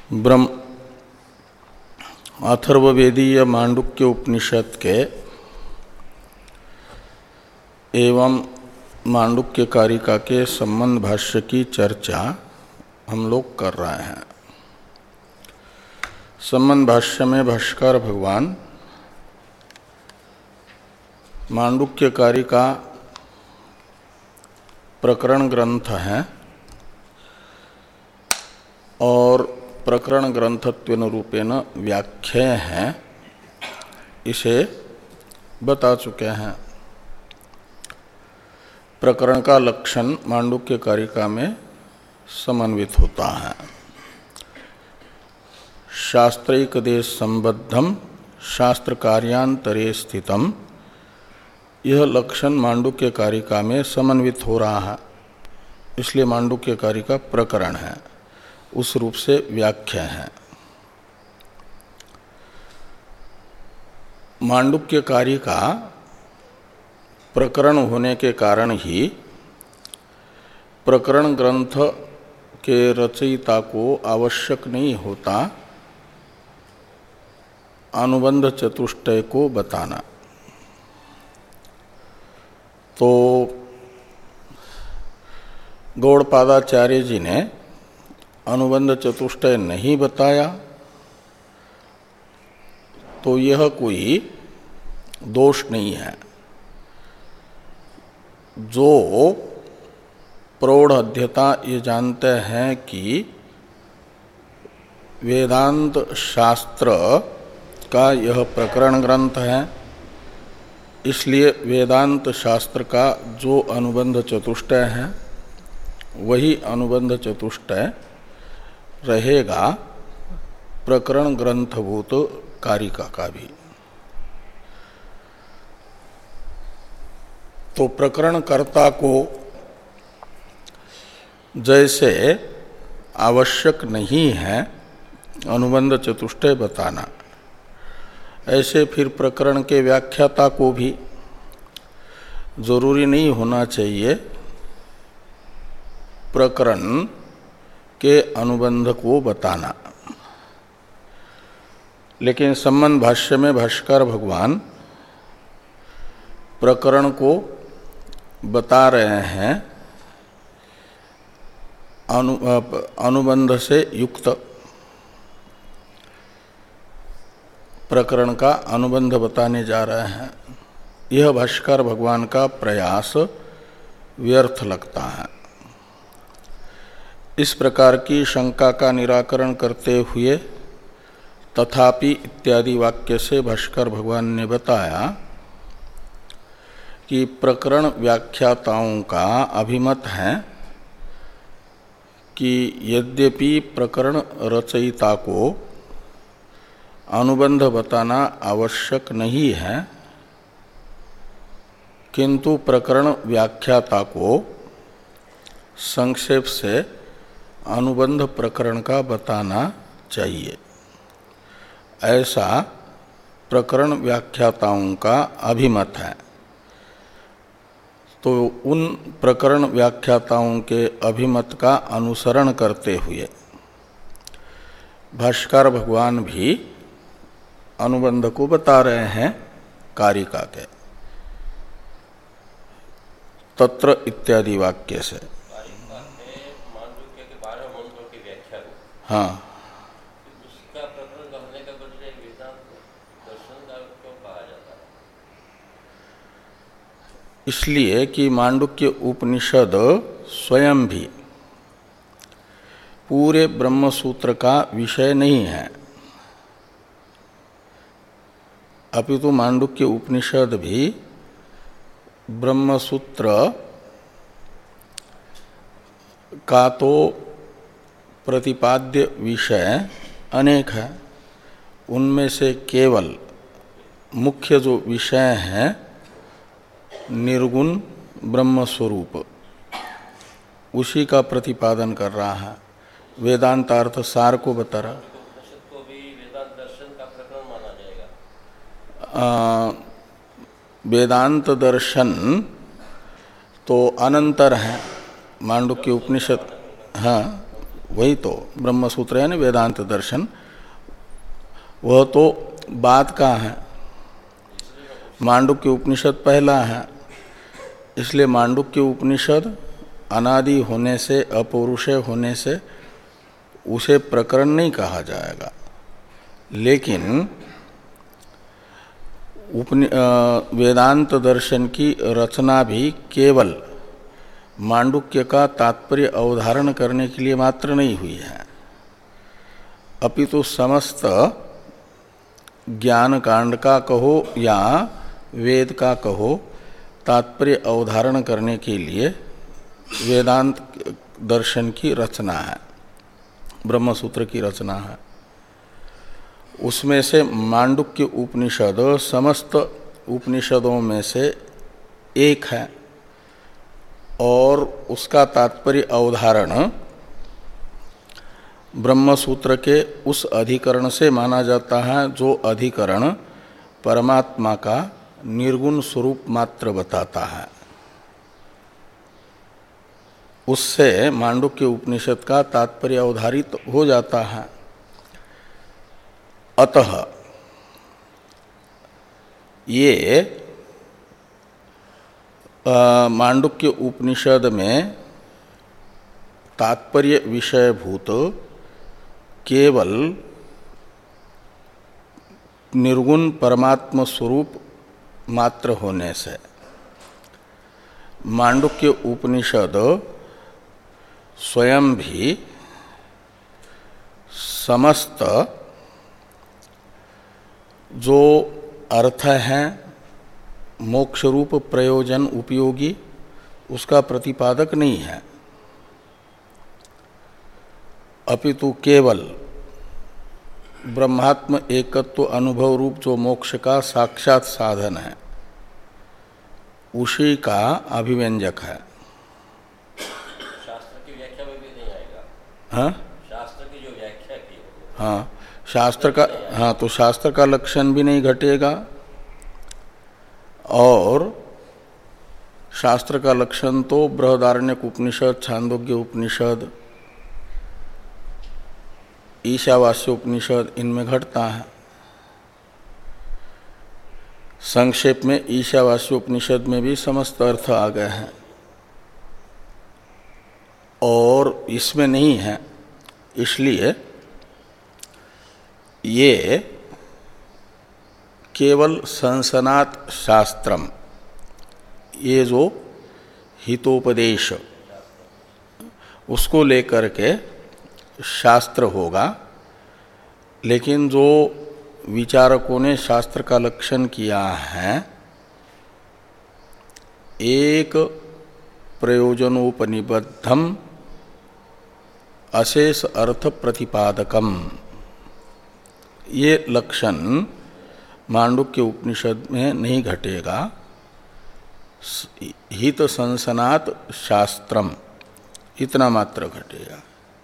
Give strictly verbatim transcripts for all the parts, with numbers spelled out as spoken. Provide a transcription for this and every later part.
ब्रह्म अथर्ववेदीय मांडुक्य उपनिषद के एवं मांडुक्य कारिका के संबंध भाष्य की चर्चा हम लोग कर रहे हैं। संबंध भाष्य में भाष्यकार भगवान मांडुक्य कारिका प्रकरण ग्रंथ है और प्रकरण ग्रंथत्वेन रूपेण व्याख्याय हैं, इसे बता चुके हैं। प्रकरण का लक्षण मांडुक्य कारिका में समन्वित होता है। शास्त्रैक देश संबद्धम शास्त्र कार्यांतरे स्थितम, यह लक्षण मांडुक्य कारिका में समन्वित हो रहा है, इसलिए मांडुक्य कारिका प्रकरण है, उस रूप से व्याख्या है। मांडुक्य कारिका प्रकरण होने के कारण ही प्रकरण ग्रंथ के रचयिता को आवश्यक नहीं होता अनुबंध चतुष्टय को बताना। तो गौड़पादाचार्य जी ने अनुबंध चतुष्टय नहीं बताया तो यह कोई दोष नहीं है। जो प्रौढ़ अध्येता ये जानते हैं कि वेदांत शास्त्र का यह प्रकरण ग्रंथ है, इसलिए वेदांत शास्त्र का जो अनुबंध चतुष्टय है वही अनुबंध चतुष्टय रहेगा प्रकरण ग्रंथभूत कारिका का भी। तो प्रकरण कर्ता को जैसे आवश्यक नहीं है अनुबंध चतुष्टय बताना, ऐसे फिर प्रकरण के व्याख्याता को भी जरूरी नहीं होना चाहिए प्रकरण के अनुबंध को बताना। लेकिन संबंध भाष्य में भाष्यकार भगवान प्रकरण को बता रहे हैं अनु, अनुबंध से युक्त, प्रकरण का अनुबंध बताने जा रहे हैं। यह भाष्यकार भगवान का प्रयास व्यर्थ लगता है। इस प्रकार की शंका का निराकरण करते हुए तथापि इत्यादि वाक्य से भाष्यकार भगवान ने बताया कि प्रकरण व्याख्याताओं का अभिमत है कि यद्यपि प्रकरण रचयिता को अनुबंध बताना आवश्यक नहीं है, किंतु प्रकरण व्याख्याता को संक्षेप से अनुबंध प्रकरण का बताना चाहिए, ऐसा प्रकरण व्याख्याताओं का अभिमत है। तो उन प्रकरण व्याख्याताओं के अभिमत का अनुसरण करते हुए भाष्यकार भगवान भी अनुबंध को बता रहे हैं कारिका के तत्र इत्यादि वाक्य से। हाँ, उसका प्रकरण कहने के बदले वेदांत दर्शन का क्यों कहा जाता है? इसलिए कि मांडुक्य उपनिषद स्वयं भी पूरे ब्रह्म सूत्र का विषय नहीं है, अपितु मांडुक्य उपनिषद भी ब्रह्म सूत्र का तो प्रतिपाद्य विषय अनेक है, उनमें से केवल मुख्य जो विषय है निर्गुण ब्रह्म स्वरूप, उसी का प्रतिपादन कर रहा है। वेदांतार्थ सार को बता रहा। को भी वेदांत दर्शन का प्रकरण माना जाएगा। वेदांत दर्शन तो अनंतर है मांडुक्य उपनिषद। हाँ, वही तो ब्रह्म सूत्र यानी वेदांत दर्शन, वह तो बाद का है। मांडुक्य उपनिषद पहला है, इसलिए मांडुक्य उपनिषद अनादि होने से, अपौरुषेय होने से उसे प्रकरण नहीं कहा जाएगा। लेकिन उपनि वेदांत दर्शन की रचना भी केवल मांडुक्य का तात्पर्य अवधारण करने के लिए मात्र नहीं हुई है, अपितु समस्त ज्ञान कांड का कहो या वेद का कहो, तात्पर्य अवधारण करने के लिए वेदांत दर्शन की रचना है, ब्रह्मसूत्र की रचना है। उसमें से मांडुक्य उपनिषद समस्त उपनिषदों में से एक है और उसका तात्पर्य अवधारण ब्रह्मसूत्र के उस अधिकरण से माना जाता है जो अधिकरण परमात्मा का निर्गुण स्वरूप मात्र बताता है। उससे मांडुक्य उपनिषद का तात्पर्य अवधारित हो जाता है। अतः ये मांडुक्य उपनिषद में तात्पर्य विषयभूत केवल निर्गुण परमात्म स्वरूप मात्र होने से मांडुक्य उपनिषद स्वयं भी समस्त जो अर्थ है मोक्ष रूप प्रयोजन उपयोगी उसका प्रतिपादक नहीं है, अपितु केवल ब्रह्मात्म एकत्व अनुभव रूप जो मोक्ष का साक्षात साधन है उसी का अभिव्यंजक है। शास्त्र की व्याख्या में भी नहीं आएगा। हाँ, शास्त्र की जो व्याख्या की, हाँ शास्त्र का, हाँ तो शास्त्र का लक्षण भी नहीं घटेगा और शास्त्र का लक्षण तो बृहदारण्यक उपनिषद, छांदोग्य उपनिषद, ईशावास्य उपनिषद इनमें घटता है। संक्षेप में ईशावास्य उपनिषद में भी समस्त अर्थ आ गए हैं और इसमें नहीं है, इसलिए ये केवल संसनात शास्त्रम, ये जो हितोपदेश उसको लेकर के शास्त्र होगा। लेकिन जो विचारकों ने शास्त्र का लक्षण किया है, एक प्रयोजनोपनिबद्धम अशेष अर्थ प्रतिपादकम, ये लक्षण मांडुक्य उपनिषद में नहीं घटेगा। हित संसनात शास्त्रम इतना मात्र घटेगा।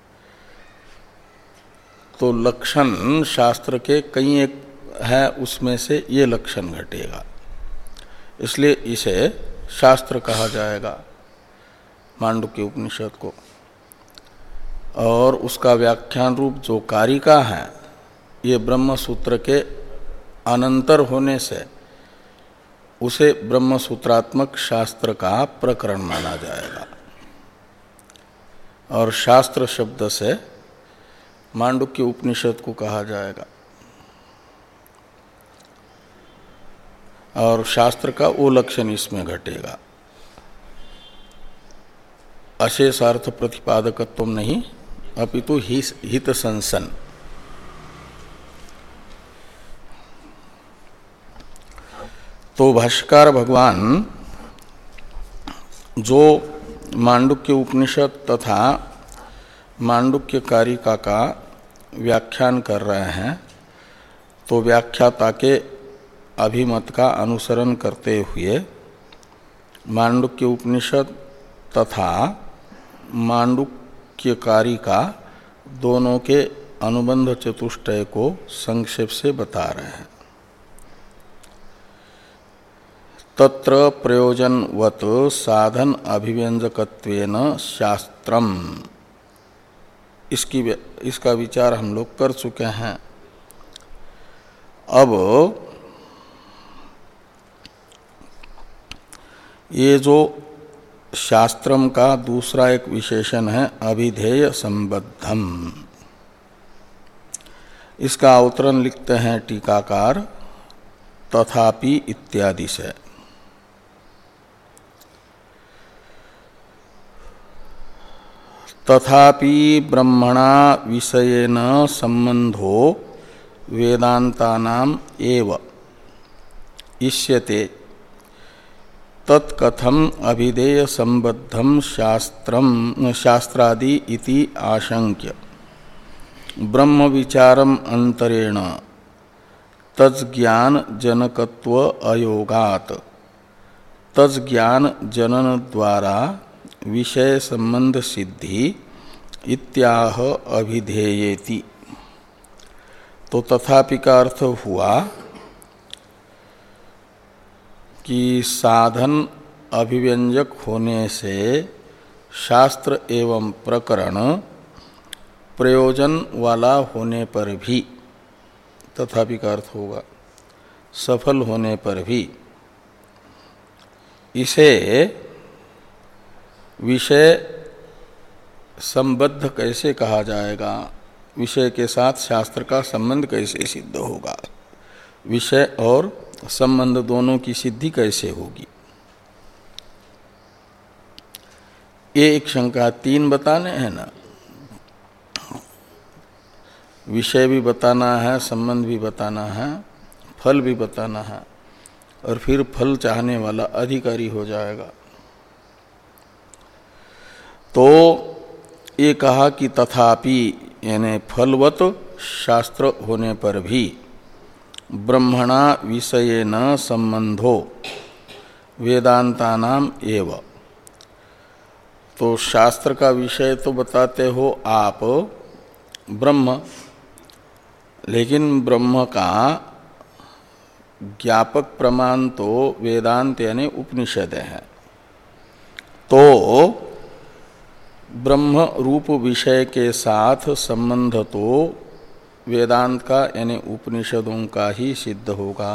तो लक्षण शास्त्र के कई एक है, उसमें से ये लक्षण घटेगा, इसलिए इसे शास्त्र कहा जाएगा मांडुक्य उपनिषद को। और उसका व्याख्यान रूप जो कारिका है ये ब्रह्म सूत्र के अनंतर होने से उसे ब्रह्म सूत्रात्मक शास्त्र का प्रकरण माना जाएगा और शास्त्र शब्द से मांडुक्य उपनिषद को कहा जाएगा। और शास्त्र का वो लक्षण इसमें घटेगा, अशेषार्थ प्रतिपादकत्व नहीं, अपितु हित संसन। तो भाष्यकार भगवान जो मांडुक्य उपनिषद तथा मांडुक्य कारिका का व्याख्यान कर रहे हैं, तो व्याख्याता के अभिमत का अनुसरण करते हुए मांडुक्य उपनिषद तथा मांडुक्य कारिका दोनों के अनुबंध चतुष्टय को संक्षेप से बता रहे हैं। तत्र प्रयोजनवत साधन अभिव्यंजकत्वेन शास्त्रम, इसकी इसका विचार हम लोग कर चुके हैं। अब ये जो शास्त्रम का दूसरा एक विशेषण है अभिधेय संबद्धम, इसका अवतरण लिखते हैं टीकाकार तथापि इत्यादि से। तथापि ब्रह्मणा विषयेन संबंधो वेदांतानाम एव इष्यते तत्कथम अभिधेय संबद्धम शास्त्रम शास्त्रादि इति आशंक्य ब्रह्म विचारम अंतरेण तज्ज्ञान जनकत्व अयोगात तज्ज्ञान जनन द्वारा विषय संबंध सिद्धि इत्याह अभिधेयेति। तो तथापि का अर्थ हुआ कि साधन अभिव्यंजक होने से शास्त्र एवं प्रकरण प्रयोजन वाला होने पर भी, तथापि का अर्थ होगा सफल होने पर भी, इसे विषय संबद्ध कैसे कहा जाएगा, विषय के साथ शास्त्र का संबंध कैसे सिद्ध होगा, विषय और संबंध दोनों की सिद्धि कैसे होगी। ये एक शंका, तीन बताने हैं ना, विषय भी बताना है, संबंध भी बताना है, फल भी बताना है, और फिर फल चाहने वाला अधिकारी हो जाएगा। तो ये कहा कि तथापि यानी फलवत शास्त्र होने पर भी ब्रह्मणा विषयेन संबंधो वेदांतानाम एव। तो शास्त्र का विषय तो बताते हो आप ब्रह्म, लेकिन ब्रह्म का ज्ञापक प्रमाण तो वेदांत यानी उपनिषद है। तो ब्रह्म रूप विषय के साथ संबंध तो वेदांत का यानी उपनिषदों का ही सिद्ध होगा।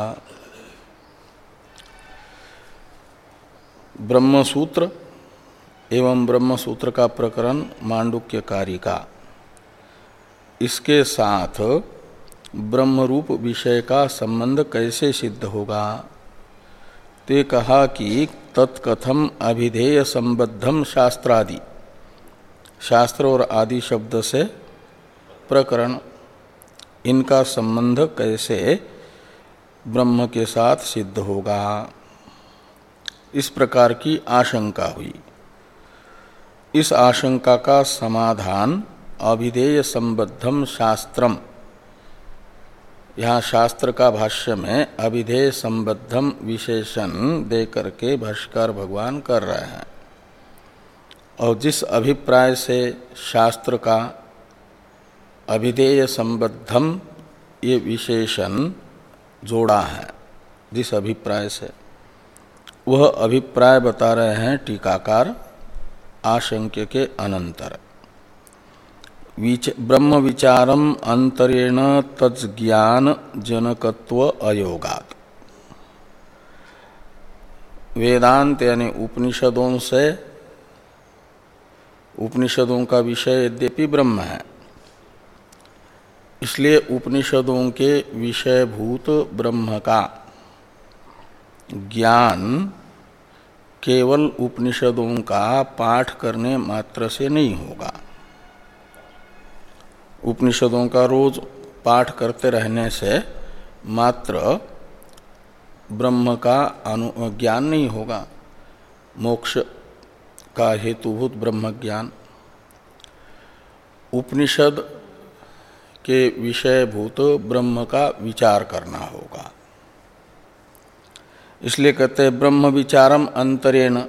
ब्रह्मसूत्र एवं ब्रह्मसूत्र का प्रकरण मांडुक्य कारिका, इसके साथ ब्रह्म रूप विषय का संबंध कैसे सिद्ध होगा। ते कहा कि तत्कथम अभिधेय संबद्धम शास्त्रादि, शास्त्र और आदि शब्द से प्रकरण, इनका संबंध कैसे ब्रह्म के साथ सिद्ध होगा, इस प्रकार की आशंका हुई। इस आशंका का समाधान अभिधेय संबद्धम शास्त्रम, यहाँ शास्त्र का भाष्य में अभिधेय संबद्धम विशेषण दे करके भाष्यकार भगवान कर रहे हैं। और जिस अभिप्राय से शास्त्र का अभिधेय संबद्धम ये विशेषण जोड़ा है, जिस अभिप्राय से, वह अभिप्राय बता रहे हैं टीकाकार आशंक्य के अनंतर। विच, ब्रह्म विचारम अंतरेण तज्ज्ञान जनकत्व अयोगात। वेदांत यानी उपनिषदों से, उपनिषदों का विषय यद्यपि ब्रह्म है, इसलिए उपनिषदों के विषयभूत ब्रह्म का ज्ञान केवल उपनिषदों का पाठ करने मात्र से नहीं होगा। उपनिषदों का रोज पाठ करते रहने से मात्र ब्रह्म का अनु ज्ञान नहीं होगा, मोक्ष का हेतुभूत ब्रह्म ज्ञान। उपनिषद के विषयभूत ब्रह्म का विचार करना होगा। इसलिए कहते हैं ब्रह्म विचारम अंतरेण,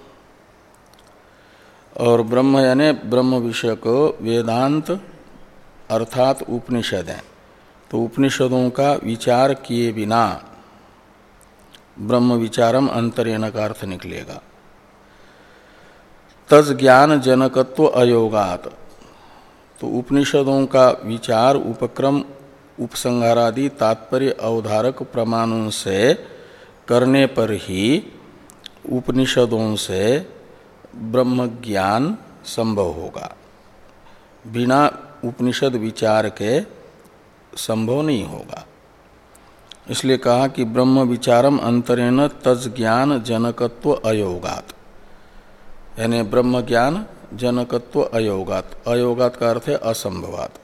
और ब्रह्म यानी ब्रह्म विषय को वेदांत अर्थात उपनिषद है। तो उपनिषदों का विचार किए बिना ब्रह्म विचारम अंतरेण का अर्थ निकलेगा। तज ज्ञान जनकत्व अयोगात, तो उपनिषदों का विचार उपक्रम उपसंहारादि तात्पर्य अवधारक प्रमाणों से करने पर ही उपनिषदों से ब्रह्म ज्ञान संभव होगा। बिना उपनिषद विचार के संभव नहीं होगा। इसलिए कहा कि ब्रह्म विचारम अंतरेण तज्ज्ञान जनकत्व अयोगात, यानी ब्रह्म ज्ञान जनकत्व अयोगात। अयोगात का अर्थ है असंभवात।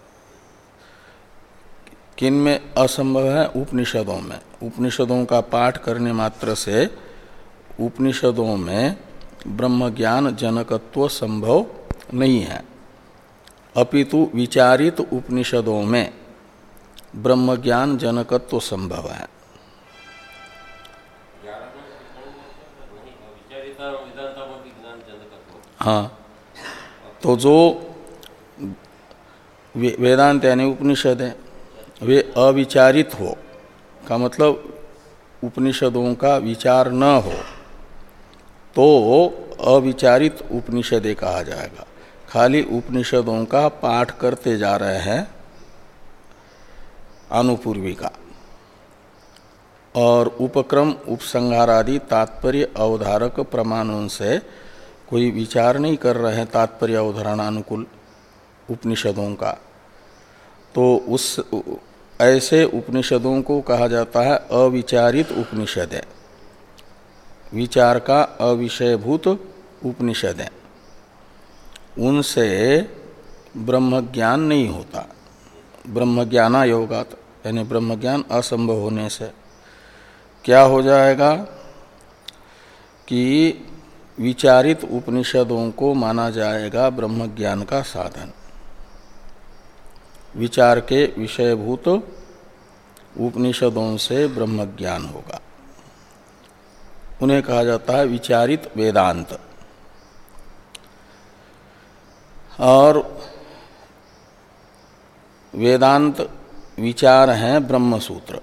किन में असंभव है? उपनिषदों में। उपनिषदों का पाठ करने मात्र से उपनिषदों में ब्रह्म ज्ञान जनकत्व संभव नहीं है, अपितु विचारित उपनिषदों में ब्रह्म ज्ञान जनकत्व संभव है। हाँ, तो जो वेदांत यानी उपनिषद है वे अविचारित हो का मतलब उपनिषदों का विचार न हो तो अविचारित उपनिषदें कहा जाएगा। खाली उपनिषदों का पाठ करते जा रहे हैं अनुपूर्विका, और उपक्रम उपसंहारादि तात्पर्य अवधारक प्रमाणों से कोई विचार नहीं कर रहे हैं तात्पर्य अवधारणानुकूल उपनिषदों का, तो उस ऐसे उपनिषदों को कहा जाता है अविचारित उपनिषद है। विचार का अविषयभूत उपनिषद है, उनसे ब्रह्म ज्ञान नहीं होता। ब्रह्म ज्ञानायोगात यानी ब्रह्म ज्ञान असंभव होने से क्या हो जाएगा कि विचारित उपनिषदों को माना जाएगा ब्रह्म ज्ञान का साधन। विचार के विषयभूत उपनिषदों से ब्रह्म ज्ञान होगा, उन्हें कहा जाता है विचारित वेदांत। और वेदांत विचार हैं ब्रह्म सूत्र।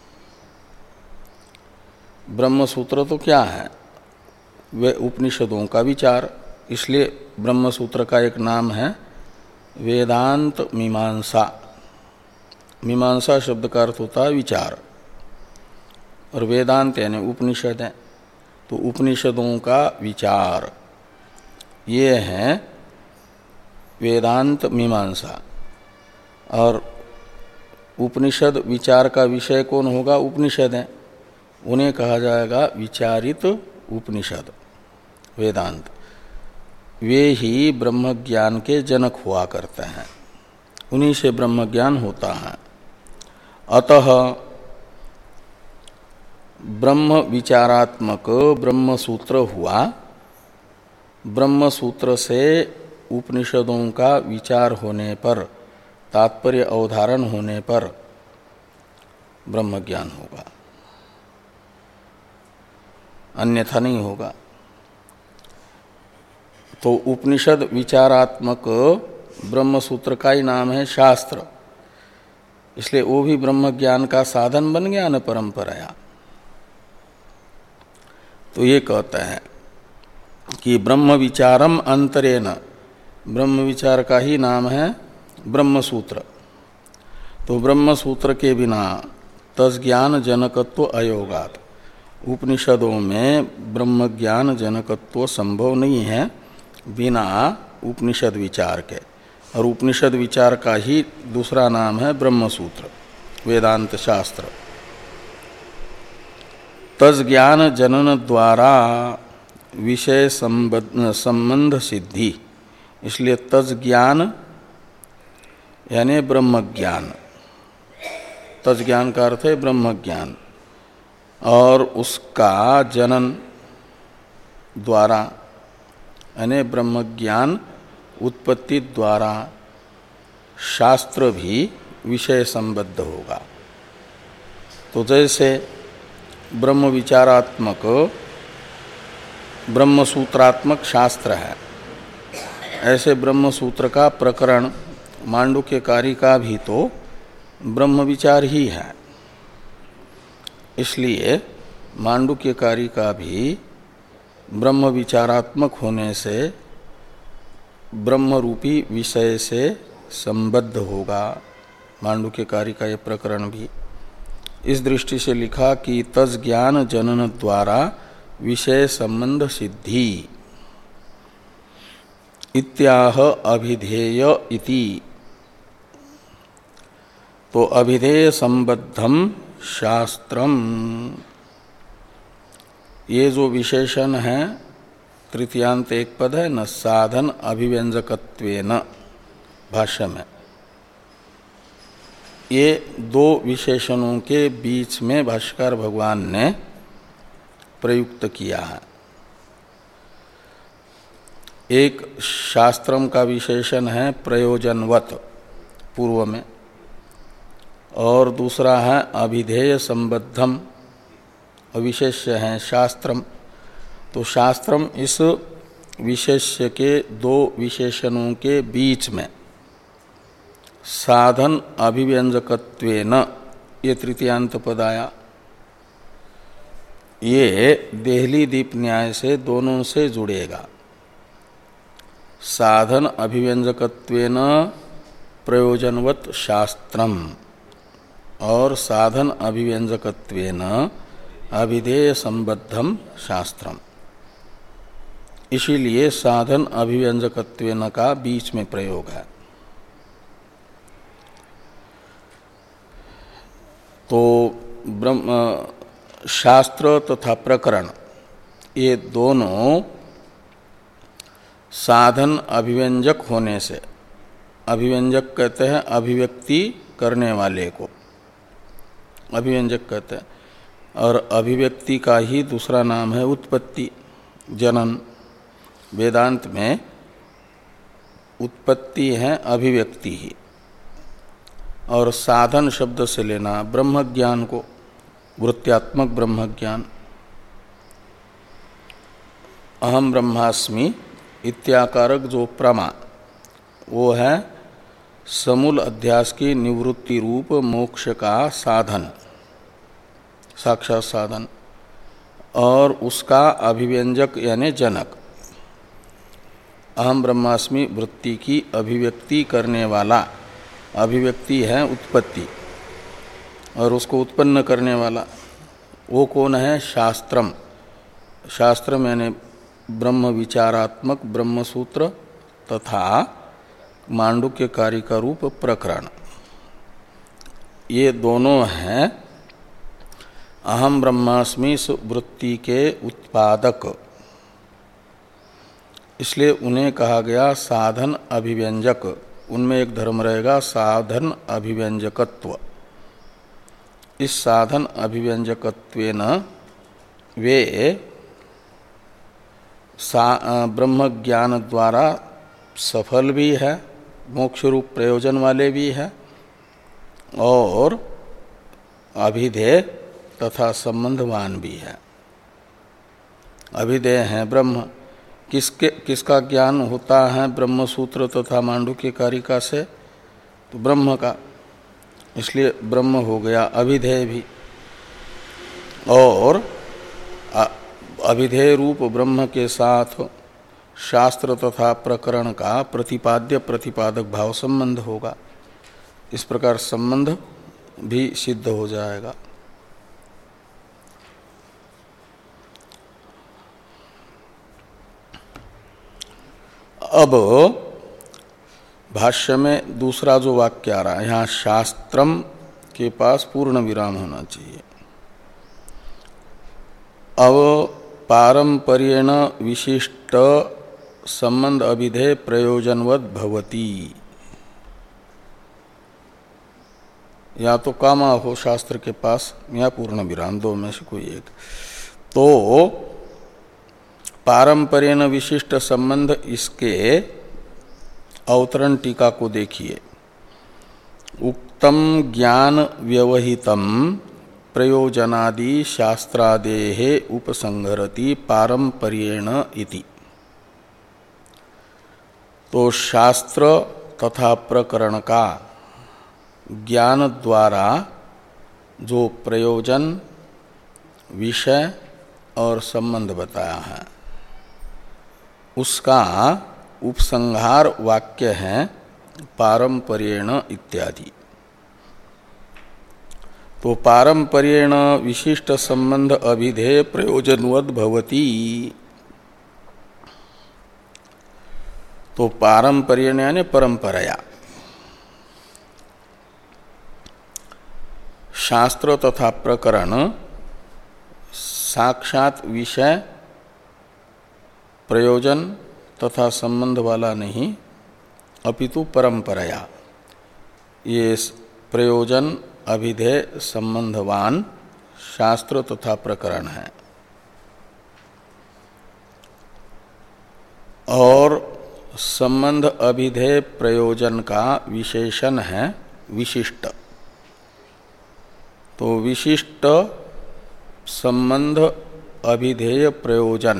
ब्रह्म सूत्र तो क्या है? वे उपनिषदों का विचार, इसलिए ब्रह्म सूत्र का एक नाम है वेदांत मीमांसा। मीमांसा शब्द का अर्थ होता है विचार, और वेदांत यानी उपनिषद है, तो उपनिषदों का विचार ये है वेदांत मीमांसा। और उपनिषद विचार का विषय कौन होगा? उपनिषद है, उन्हें कहा जाएगा विचारित उपनिषद वेदांत। वे ही ब्रह्म ज्ञान के जनक हुआ करते हैं, उन्हीं से ब्रह्म ज्ञान होता है। अतः ब्रह्म विचारात्मक ब्रह्म सूत्र हुआ, ब्रह्म सूत्र से उपनिषदों का विचार होने पर, तात्पर्य अवधारण होने पर ब्रह्म ज्ञान होगा, अन्यथा नहीं होगा। तो उपनिषद विचारात्मक ब्रह्म सूत्र का ही नाम है शास्त्र, इसलिए वो भी ब्रह्म ज्ञान का साधन बन गया न परंपराया। तो ये कहते हैं कि ब्रह्म विचारम अंतरेण, ब्रह्म विचार का ही नाम है ब्रह्म सूत्र। तो ब्रह्म सूत्र के बिना तज्ज्ञान जनकत्व अयोगात, उपनिषदों में ब्रह्म ज्ञान जनकत्व संभव नहीं है बिना उपनिषद विचार के। और उपनिषद विचार का ही दूसरा नाम है ब्रह्म सूत्र वेदांत शास्त्र। तज्ज्ञान जनन द्वारा विषय संबंध सिद्धि, इसलिए तज्ज्ञान यानी ब्रह्म ज्ञान। तज्ज्ञान का अर्थ है ब्रह्म ज्ञान, और उसका जनन द्वारा यानी ब्रह्म ज्ञान उत्पत्ति द्वारा शास्त्र भी विषय संबद्ध होगा। तो जैसे ब्रह्म विचारात्मक ब्रह्म सूत्रात्मक शास्त्र है, ऐसे ब्रह्म सूत्र का प्रकरण मांडुक्यकारी का भी तो ब्रह्म विचार ही है। इसलिए मांडुक्यकारी का भी ब्रह्म विचारात्मक होने से ब्रह्म रूपी विषय से संबद्ध होगा। मांडुक्य कार्य का यह प्रकरण भी इस दृष्टि से लिखा कि तज ज्ञान जनन द्वारा विषय संबंध सिद्धि इत्याह अभिधेय इति। तो अभिधेय संबद्धम शास्त्रम, ये जो विशेषण है तृतीयांत एक पद है न, साधन अभिव्यंजकत्वेन भाष्य में, ये दो विशेषणों के बीच में भाष्यकार भगवान ने प्रयुक्त किया है। एक शास्त्रम का विशेषण है प्रयोजनवत पूर्व में, और दूसरा है अभिधेय संबद्धम, विशेष्य है शास्त्रम। तो शास्त्रम इस विशेष्य के दो विशेषणों के बीच में साधन अभिव्यंजकत्वेन, ये तृतीयांत पद आया। ये देहली दीप न्याय से दोनों से जुड़ेगा। साधन अभिव्यंजकत्वेन प्रयोजनवत शास्त्रम और साधन अभिव्यंजकत्वेन अभिधेय संबद्धम शास्त्रम। इसीलिए साधन अभिव्यंजकत्वेन का बीच में प्रयोग है। तो ब्रह्म शास्त्र तथा प्रकरण ये दोनों साधन अभिव्यंजक होने से, अभिव्यंजक कहते हैं अभिव्यक्ति करने वाले को अभिव्यंजक कहते हैं, और अभिव्यक्ति का ही दूसरा नाम है उत्पत्ति, जनन। वेदांत में उत्पत्ति है अभिव्यक्ति ही, और साधन शब्द से लेना ब्रह्म ज्ञान को, वृत्त्यात्मक ब्रह्म ज्ञान। अहम ब्रह्मास्मि इत्याकारक जो प्रमा, वो है समूल अध्यास की निवृत्ति रूप मोक्ष का साधन, साक्षात साधन, और उसका अभिव्यंजक यानी जनक। अहम ब्रह्मास्मि वृत्ति की अभिव्यक्ति करने वाला, अभिव्यक्ति है उत्पत्ति, और उसको उत्पन्न करने वाला वो कौन है? शास्त्रम। शास्त्रम यानी ब्रह्म विचारात्मक ब्रह्मसूत्र तथा मांडुक्य कार्य का रूप प्रकरण, ये दोनों हैं अहम ब्रह्मास्मि वृत्ति के उत्पादक। इसलिए उन्हें कहा गया साधन अभिव्यंजक। उनमें एक धर्म रहेगा साधन अभिव्यंजकत्व। इस साधन अभिव्यंजकत्वेन वे ब्रह्म ज्ञान द्वारा सफल भी है, मोक्ष रूप प्रयोजन वाले भी है, और अभिधेय तथा संबंधवान भी है। अभिधेय है ब्रह्म। किसके किसका ज्ञान होता है ब्रह्म सूत्र तथा मांडुक्य कारिका से? तो ब्रह्म का। इसलिए ब्रह्म हो गया अभिधेय भी, और अभिधेय रूप ब्रह्म के साथ शास्त्र तथा प्रकरण का प्रतिपाद्य प्रतिपादक भाव संबंध होगा। इस प्रकार संबंध भी सिद्ध हो जाएगा। अब भाष्य में दूसरा जो वाक्य आ रहा है, यहाँ शास्त्रम के पास पूर्ण विराम होना चाहिए। अब पारंपर्येण विशिष्ट संबंध अभिधेय प्रयोजनवत भवति, या तो कामा हो शास्त्र के पास या पूर्ण विराम, दो में से कोई एक। तो पारंपर्येण विशिष्ट संबंध, इसके अवतरण टीका को देखिए। उक्तम ज्ञान व्यवहितम प्रयोजनादि शास्त्रादेः उपसंहरति पारंपर्येण इति। तो शास्त्र तथा प्रकरण का ज्ञान द्वारा जो प्रयोजन, विषय और संबंध बताया है, उसका उपसंहार वाक्य है पारंपर्येण इत्यादि। तो पारंपर्येण विशिष्ट संबंध अभिधेय प्रयोजनवद भवति। तो पारंपर्येण यानी परंपराया, शास्त्र तथा प्रकरण साक्षात विषय प्रयोजन तथा संबंध वाला नहीं, अपितु परंपराया ये प्रयोजन अभिधेय संबंधवान शास्त्र तथा प्रकरण है। और संबंध अभिधेय प्रयोजन का विशेषण है विशिष्ट। तो विशिष्ट संबंध अभिधेय प्रयोजन,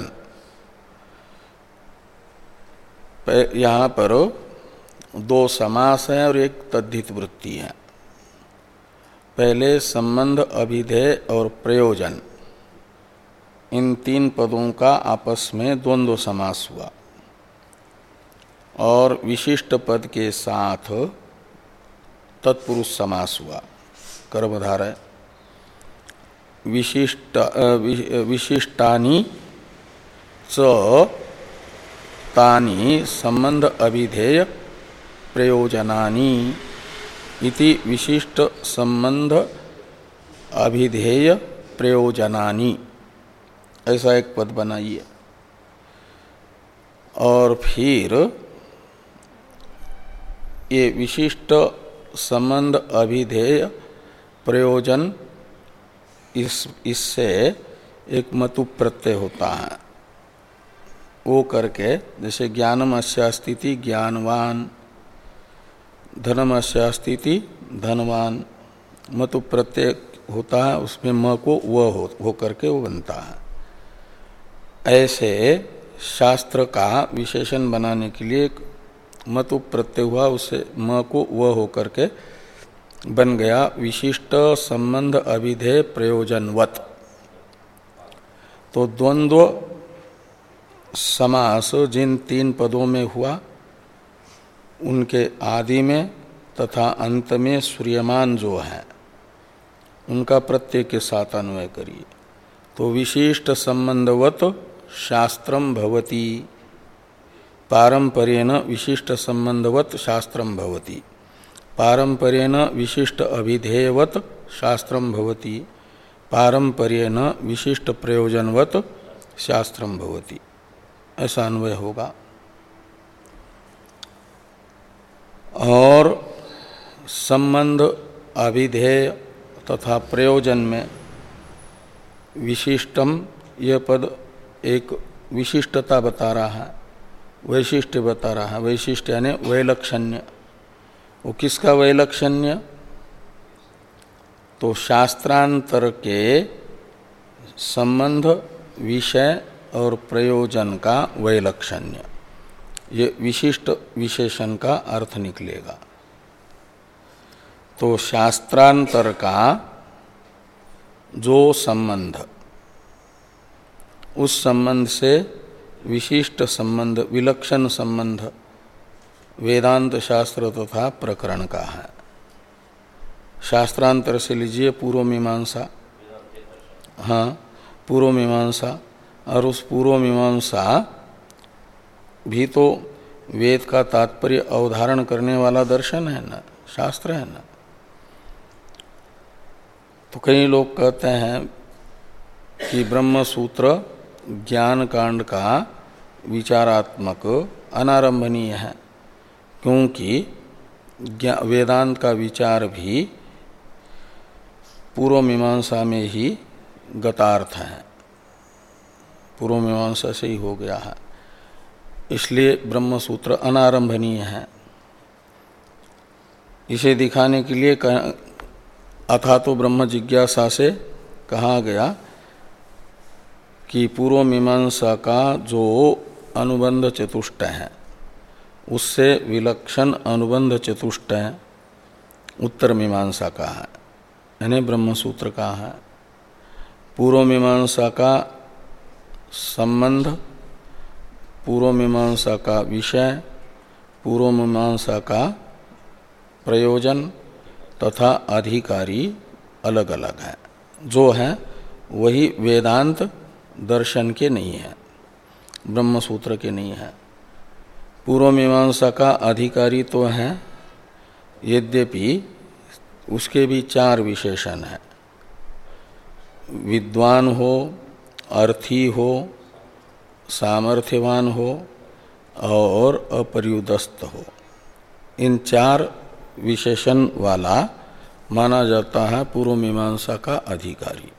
यहाँ पर दो समास हैं और एक तद्धित वृत्ति है। पहले संबंध अभिधेय और प्रयोजन, इन तीन पदों का आपस में द्वंद्व समास हुआ और विशिष्ट पद के साथ तत्पुरुष समास हुआ कर्मधारय। विशिष्ट विशिष्टानि च तानि संबंध अभिधेय प्रयोजनानि इति विशिष्ट संबंध अभिधेय प्रयोजनानि, ऐसा एक पद बनाइए। और फिर ये विशिष्ट संबंध अभिधेय प्रयोजन, इस इससे एक मतु प्रत्यय होता है, वो करके जैसे ज्ञानम अस्यास्ति ज्ञानवान, धनम अस्यास्ति धनवान, मतु प्रत्यय होता है, उसमें म को व हो, हो करके वो बनता है। ऐसे शास्त्र का विशेषण बनाने के लिए मतु प्रत्यय हुआ, उससे म को व हो करके बन गया विशिष्ट संबंध अभिधेय प्रयोजनवत। तो द्वंद्व समास जिन तीन पदों में हुआ उनके आदि में तथा अंत में सूर्यमान जो है उनका प्रत्यय के साथ अन्वय करिए। तो विशिष्ट संबंधवत शास्त्रम भवति, पारंपर्येण विशिष्ट संबंधवत शास्त्रम भवति, पारंपर्येण विशिष्ट अभिधेयवत शास्त्रम भवति, पारंपर्येण विशिष्ट प्रयोजनवत शास्त्रम भवति, ऐसा अन्वय होगा। और संबंध अभिधेय तथा प्रयोजन में विशिष्टम, यह पद एक विशिष्टता बता रहा है, वैशिष्ट्य बता रहा है। वैशिष्ट्य यानी वैलक्षण्य। वो किसका वैलक्षण्य? तो शास्त्रांतर के संबंध विषय और प्रयोजन का वैलक्षण्य, ये विशिष्ट विशेषण का अर्थ निकलेगा। तो शास्त्रांतर का जो संबंध, उस संबंध से विशिष्ट संबंध, विलक्षण संबंध वेदांत शास्त्र तथा प्रकरण का है। शास्त्रांतर से लीजिए पूर्व मीमांसा, हाँ पूर्व मीमांसा, और उस पूर्व मीमांसा भी तो वेद का तात्पर्य अवधारण करने वाला दर्शन है ना, शास्त्र है ना। तो कई लोग कहते हैं कि ब्रह्म सूत्र ज्ञान कांड का विचारात्मक अनारंभनीय है, क्योंकि वेदांत का विचार भी पूर्व मीमांसा में ही गतार्थ है, पूर्व मीमांसा से ही हो गया है, इसलिए ब्रह्म सूत्र अनारंभनीय है। इसे दिखाने के लिए अथा तो ब्रह्म जिज्ञासा से कहा गया कि पूर्व मीमांसा का जो अनुबंध चतुष्टय है उससे विलक्षण अनुबंध चतुष्टय उत्तर मीमांसा का है, यानी ब्रह्म सूत्र का है। पूर्व मीमांसा का संबंध, पूर्व मीमांसा का विषय, पूर्व मीमांसा का प्रयोजन तथा अधिकारी अलग अलग है, जो है वही वेदांत दर्शन के नहीं है, ब्रह्म सूत्र के नहीं है। पूर्व मीमांसा का अधिकारी तो है, यद्यपि उसके भी चार विशेषण हैं, विद्वान हो, अर्थी हो, सामर्थ्यवान हो और अपर्युदस्त हो। इन चार विशेषण वाला माना जाता है पूर्व मीमांसा का अधिकारी।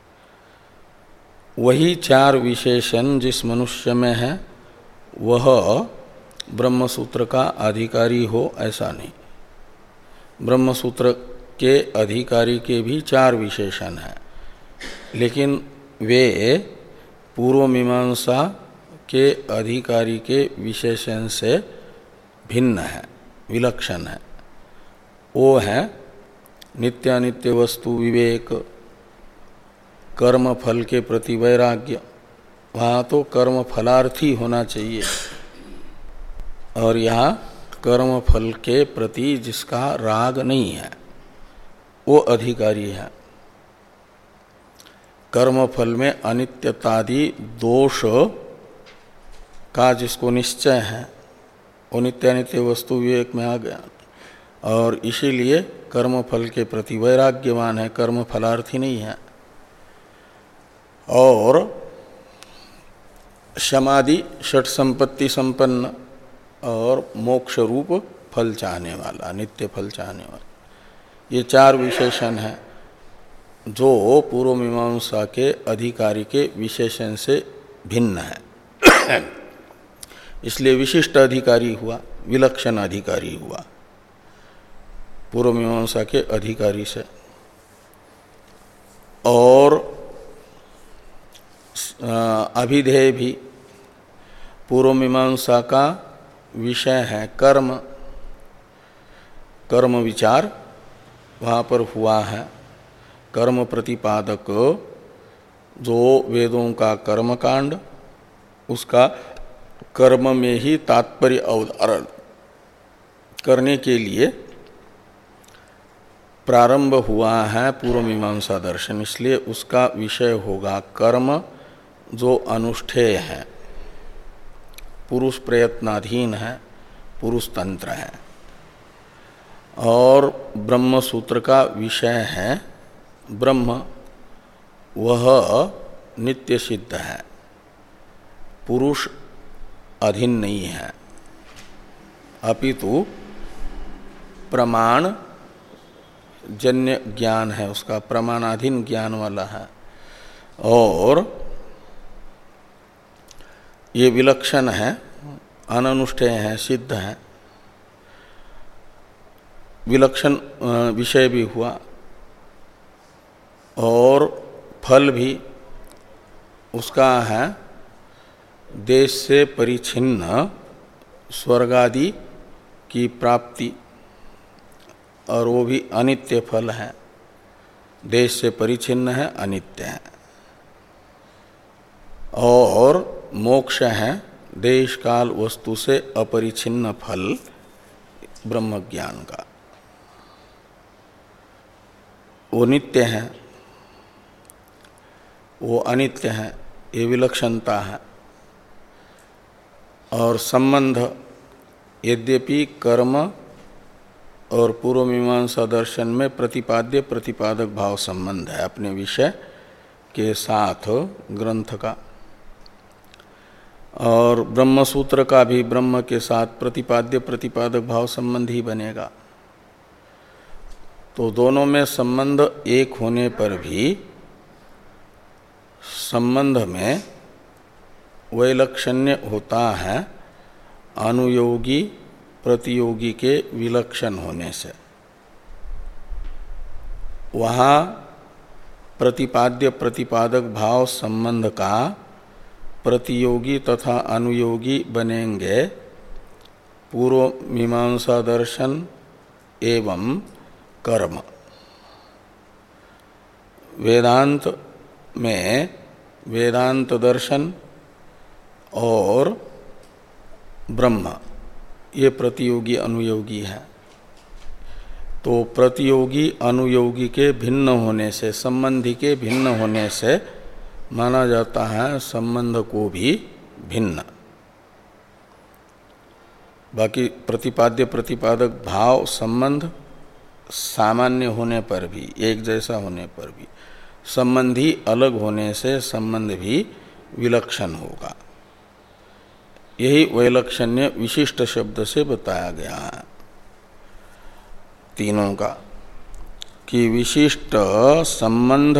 वही चार विशेषण जिस मनुष्य में है वह ब्रह्मसूत्र का अधिकारी हो ऐसा नहीं। ब्रह्मसूत्र के अधिकारी के भी चार विशेषण हैं, लेकिन वे पूर्व मीमांसा के अधिकारी के विशेषण से भिन्न है, विलक्षण है। वो है नित्यानित्य वस्तु विवेक, कर्म फल के प्रति वैराग्य। वहाँ तो कर्म फलार्थी होना चाहिए, और यहाँ कर्म फल के प्रति जिसका राग नहीं है वो अधिकारी है। कर्म फल में अनित्यतादि दोष का जिसको निश्चय है वो नित्यानित्य वस्तु विवेक में आ गया, और इसीलिए कर्म फल के प्रति वैराग्यवान है, कर्म फलार्थी नहीं है। और समाधि षट संपत्ति संपन्न और मोक्ष रूप फल चाहने वाला, नित्य फल चाहने वाला, ये चार विशेषण हैं जो पूर्व मीमांसा के अधिकारी के विशेषण से भिन्न है। इसलिए विशिष्ट अधिकारी हुआ, विलक्षण अधिकारी हुआ पूर्व मीमांसा के अधिकारी से। और अभिधेय भी पूर्व मीमांसा का विषय है कर्म, कर्म विचार वहाँ पर हुआ है। कर्म प्रतिपादक जो वेदों का कर्मकांड, उसका कर्म में ही तात्पर्य अवधारण करने के लिए प्रारंभ हुआ है पूर्व मीमांसा दर्शन। इसलिए उसका विषय होगा कर्म जो अनुष्ठेय है, पुरुष प्रयत्नाधीन है, पुरुष तंत्र है। और ब्रह्म सूत्र का विषय है ब्रह्म, वह नित्य सिद्ध है, पुरुष अधीन नहीं है, अपितु प्रमाण जन्य ज्ञान है, उसका प्रमाणाधीन ज्ञान वाला है। और ये विलक्षण है, अननुष्ठेय है, सिद्ध है। विलक्षण विषय भी हुआ और फल भी उसका है देश से परिच्छिन्न स्वर्गादि की प्राप्ति, और वो भी अनित्य फल है, देश से परिच्छिन्न है, अनित्य है। और मोक्ष है देश काल वस्तु से अपरिच्छिन्न फल ब्रह्म ज्ञान का, वो नित्य है, वो अनित्य है, ये विलक्षणता है। और संबंध, यद्यपि कर्म और पूर्व मीमांसा दर्शन में प्रतिपाद्य प्रतिपादक भाव संबंध है अपने विषय के साथ ग्रंथ का, और ब्रह्मसूत्र का भी ब्रह्म के साथ प्रतिपाद्य प्रतिपादक भाव संबंध ही बनेगा। तो दोनों में संबंध एक होने पर भी संबंध में वैलक्षण्य होता है अनुयोगी प्रतियोगी के विलक्षण होने से। वहाँ प्रतिपाद्य प्रतिपादक भाव संबंध का प्रतियोगी तथा अनुयोगी बनेंगे पूर्व मीमांसा दर्शन एवं कर्म। वेदांत में वेदांत दर्शन और ब्रह्म ये प्रतियोगी अनुयोगी है। तो प्रतियोगी अनुयोगी के भिन्न होने से, संबंधी के भिन्न होने से माना जाता है संबंध को भी भिन्न। बाकी प्रतिपाद्य प्रतिपादक भाव संबंध सामान्य होने पर भी, एक जैसा होने पर भी, संबंधी अलग होने से संबंध भी विलक्षण होगा। यही वैलक्षण्य विशिष्ट शब्द से बताया गया है तीनों का, कि विशिष्ट संबंध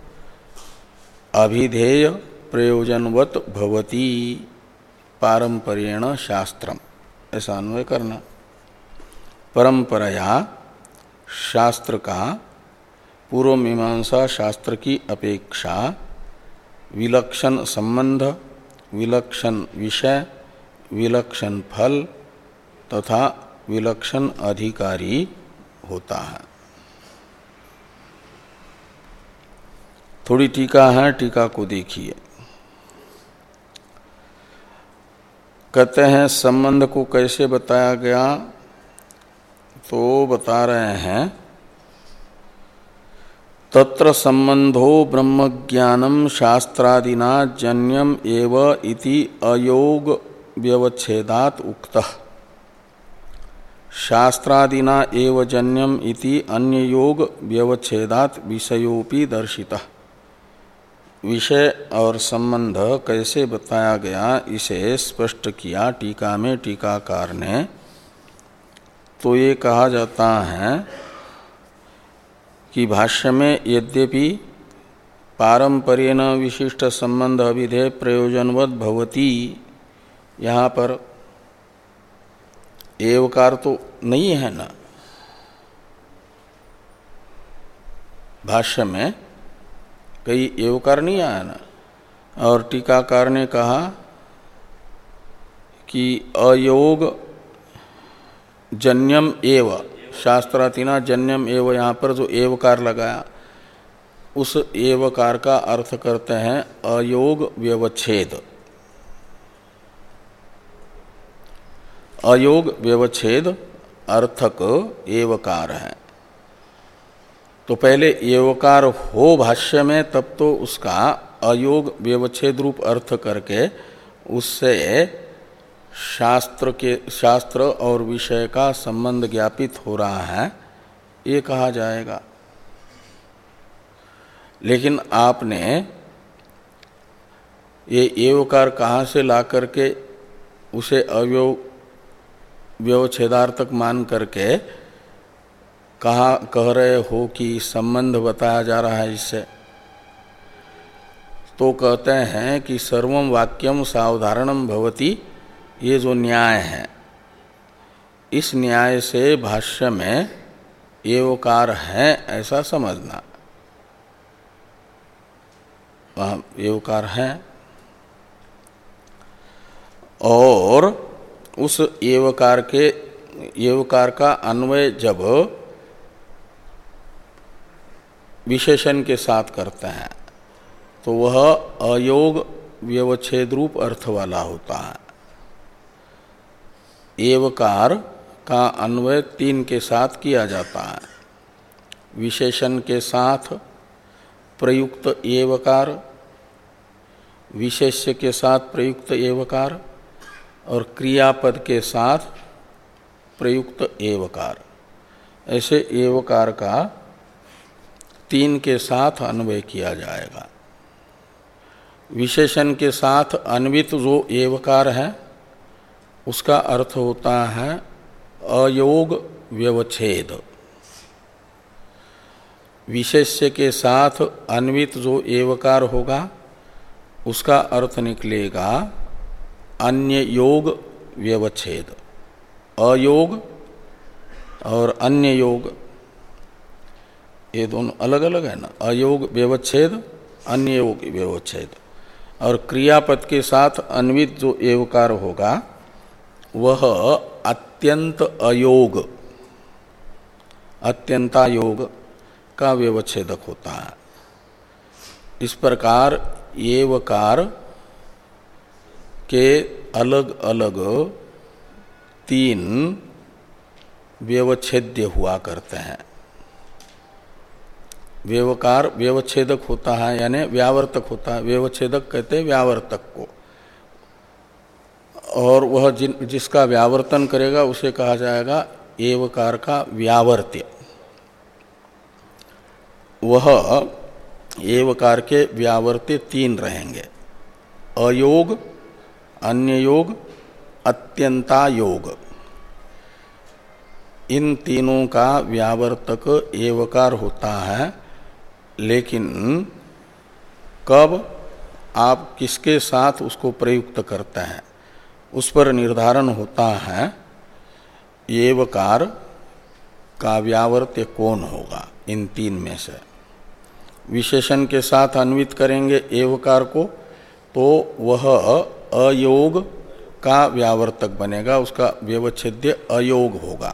अभिधेय प्रयोजनवत भवति पारंपरेण शास्त्रम, ऐसा अन्वय करना। परंपराया शास्त्र का पूर्व मीमांसा शास्त्र की अपेक्षा विलक्षण संबंध, विलक्षण विषय, विलक्षण फल तथा विलक्षण अधिकारी होता है। थोड़ी टीका है, टीका को देखिए। कहते हैं संबंध को कैसे बताया गया, तो बता रहे हैं तत्र संबंधो ब्रह्मज्ञानम शास्त्रादिना जन्यम एव इति अयोग व्यवच्छेदात् उक्तः, शास्त्रादिना एव जन्यम इति अन्ययोग व्यवच्छेदात् विषयोपि दर्शितः। विषय और संबंध कैसे बताया गया इसे स्पष्ट किया टीका में टीकाकार ने। तो ये कहा जाता है कि भाष्य में यद्यपि पारंपरेण विशिष्ट संबंध अभिधेय प्रयोजनवत भवति, यहाँ पर एवकार तो नहीं है ना भाष्य में, कई एवकार नहीं आया ना। और टीकाकार ने कहा कि अयोग जन्यम एव, शास्त्रातिना जन्यम एव, यहाँ पर जो एवकार लगाया उस एवकार का अर्थ करते हैं अयोग व्यवच्छेद। अयोग व्यवच्छेद अर्थक एवकार है। तो पहले एवकार हो भाष्य में, तब तो उसका अयोग व्यवच्छेद रूप अर्थ करके उससे शास्त्र के शास्त्र और विषय का संबंध ज्ञापित हो रहा है, ये कहा जाएगा। लेकिन आपने ये एवकार कहाँ से ला करके उसे अयोग व्यवच्छेदार्थक मान करके कहा कह रहे हो कि संबंध बताया जा रहा है इससे? तो कहते हैं कि सर्वम वाक्यम सावधारणम भवति, ये जो न्याय है, इस न्याय से भाष्य में एवकार है ऐसा समझना। वहाँ एवकार है और उस एवकार के एवकार का अन्वय जब विशेषण के साथ करते हैं तो वह अयोग व्यवच्छेद रूप अर्थ वाला होता है। एवकार का अन्वय तीन के साथ किया जाता है, विशेषण के साथ प्रयुक्त एवकार, विशेष्य के साथ प्रयुक्त एवकार और क्रियापद के साथ प्रयुक्त एवकार। ऐसे एवकार का तीन के साथ अन्वय किया जाएगा। विशेषण के साथ अन्वित जो एवकार है उसका अर्थ होता है अयोग व्यवच्छेद। विशेष्य के साथ अन्वित जो एवकार होगा उसका अर्थ निकलेगा अन्य योग व्यवच्छेद। अयोग और अन्य योग ये दोनों अलग अलग है ना, अयोग व्यवच्छेद, अन्य योग व्यवच्छेद। और क्रियापद के साथ अन्वित जो एवकार होगा वह अत्यंत अयोग, अत्यंतायोग का व्यवच्छेदक होता है। इस प्रकार एवकार के अलग अलग तीन व्यवच्छेद्य हुआ करते हैं। व्यवकार व्यवच्छेदक होता है यानी व्यावर्तक होता है। व्यवच्छेदक कहते हैं व्यावर्तक को, और वह जिन जिसका व्यावर्तन करेगा उसे कहा जाएगा एवकार का व्यावर्त्य। वह एवकार के व्यावर्त्य तीन रहेंगे, अयोग, अन्य योग, अत्यंता योग। इन तीनों का व्यावर्तक एवकार होता है, लेकिन कब आप किसके साथ उसको प्रयुक्त करते हैं उस पर निर्धारण होता है एवकार का व्यावर्त्य कौन होगा। इन तीन में से विशेषण के साथ अन्वित करेंगे एवकार को तो वह अयोग का व्यावर्तक बनेगा, उसका व्यवच्छेद्य अयोग होगा।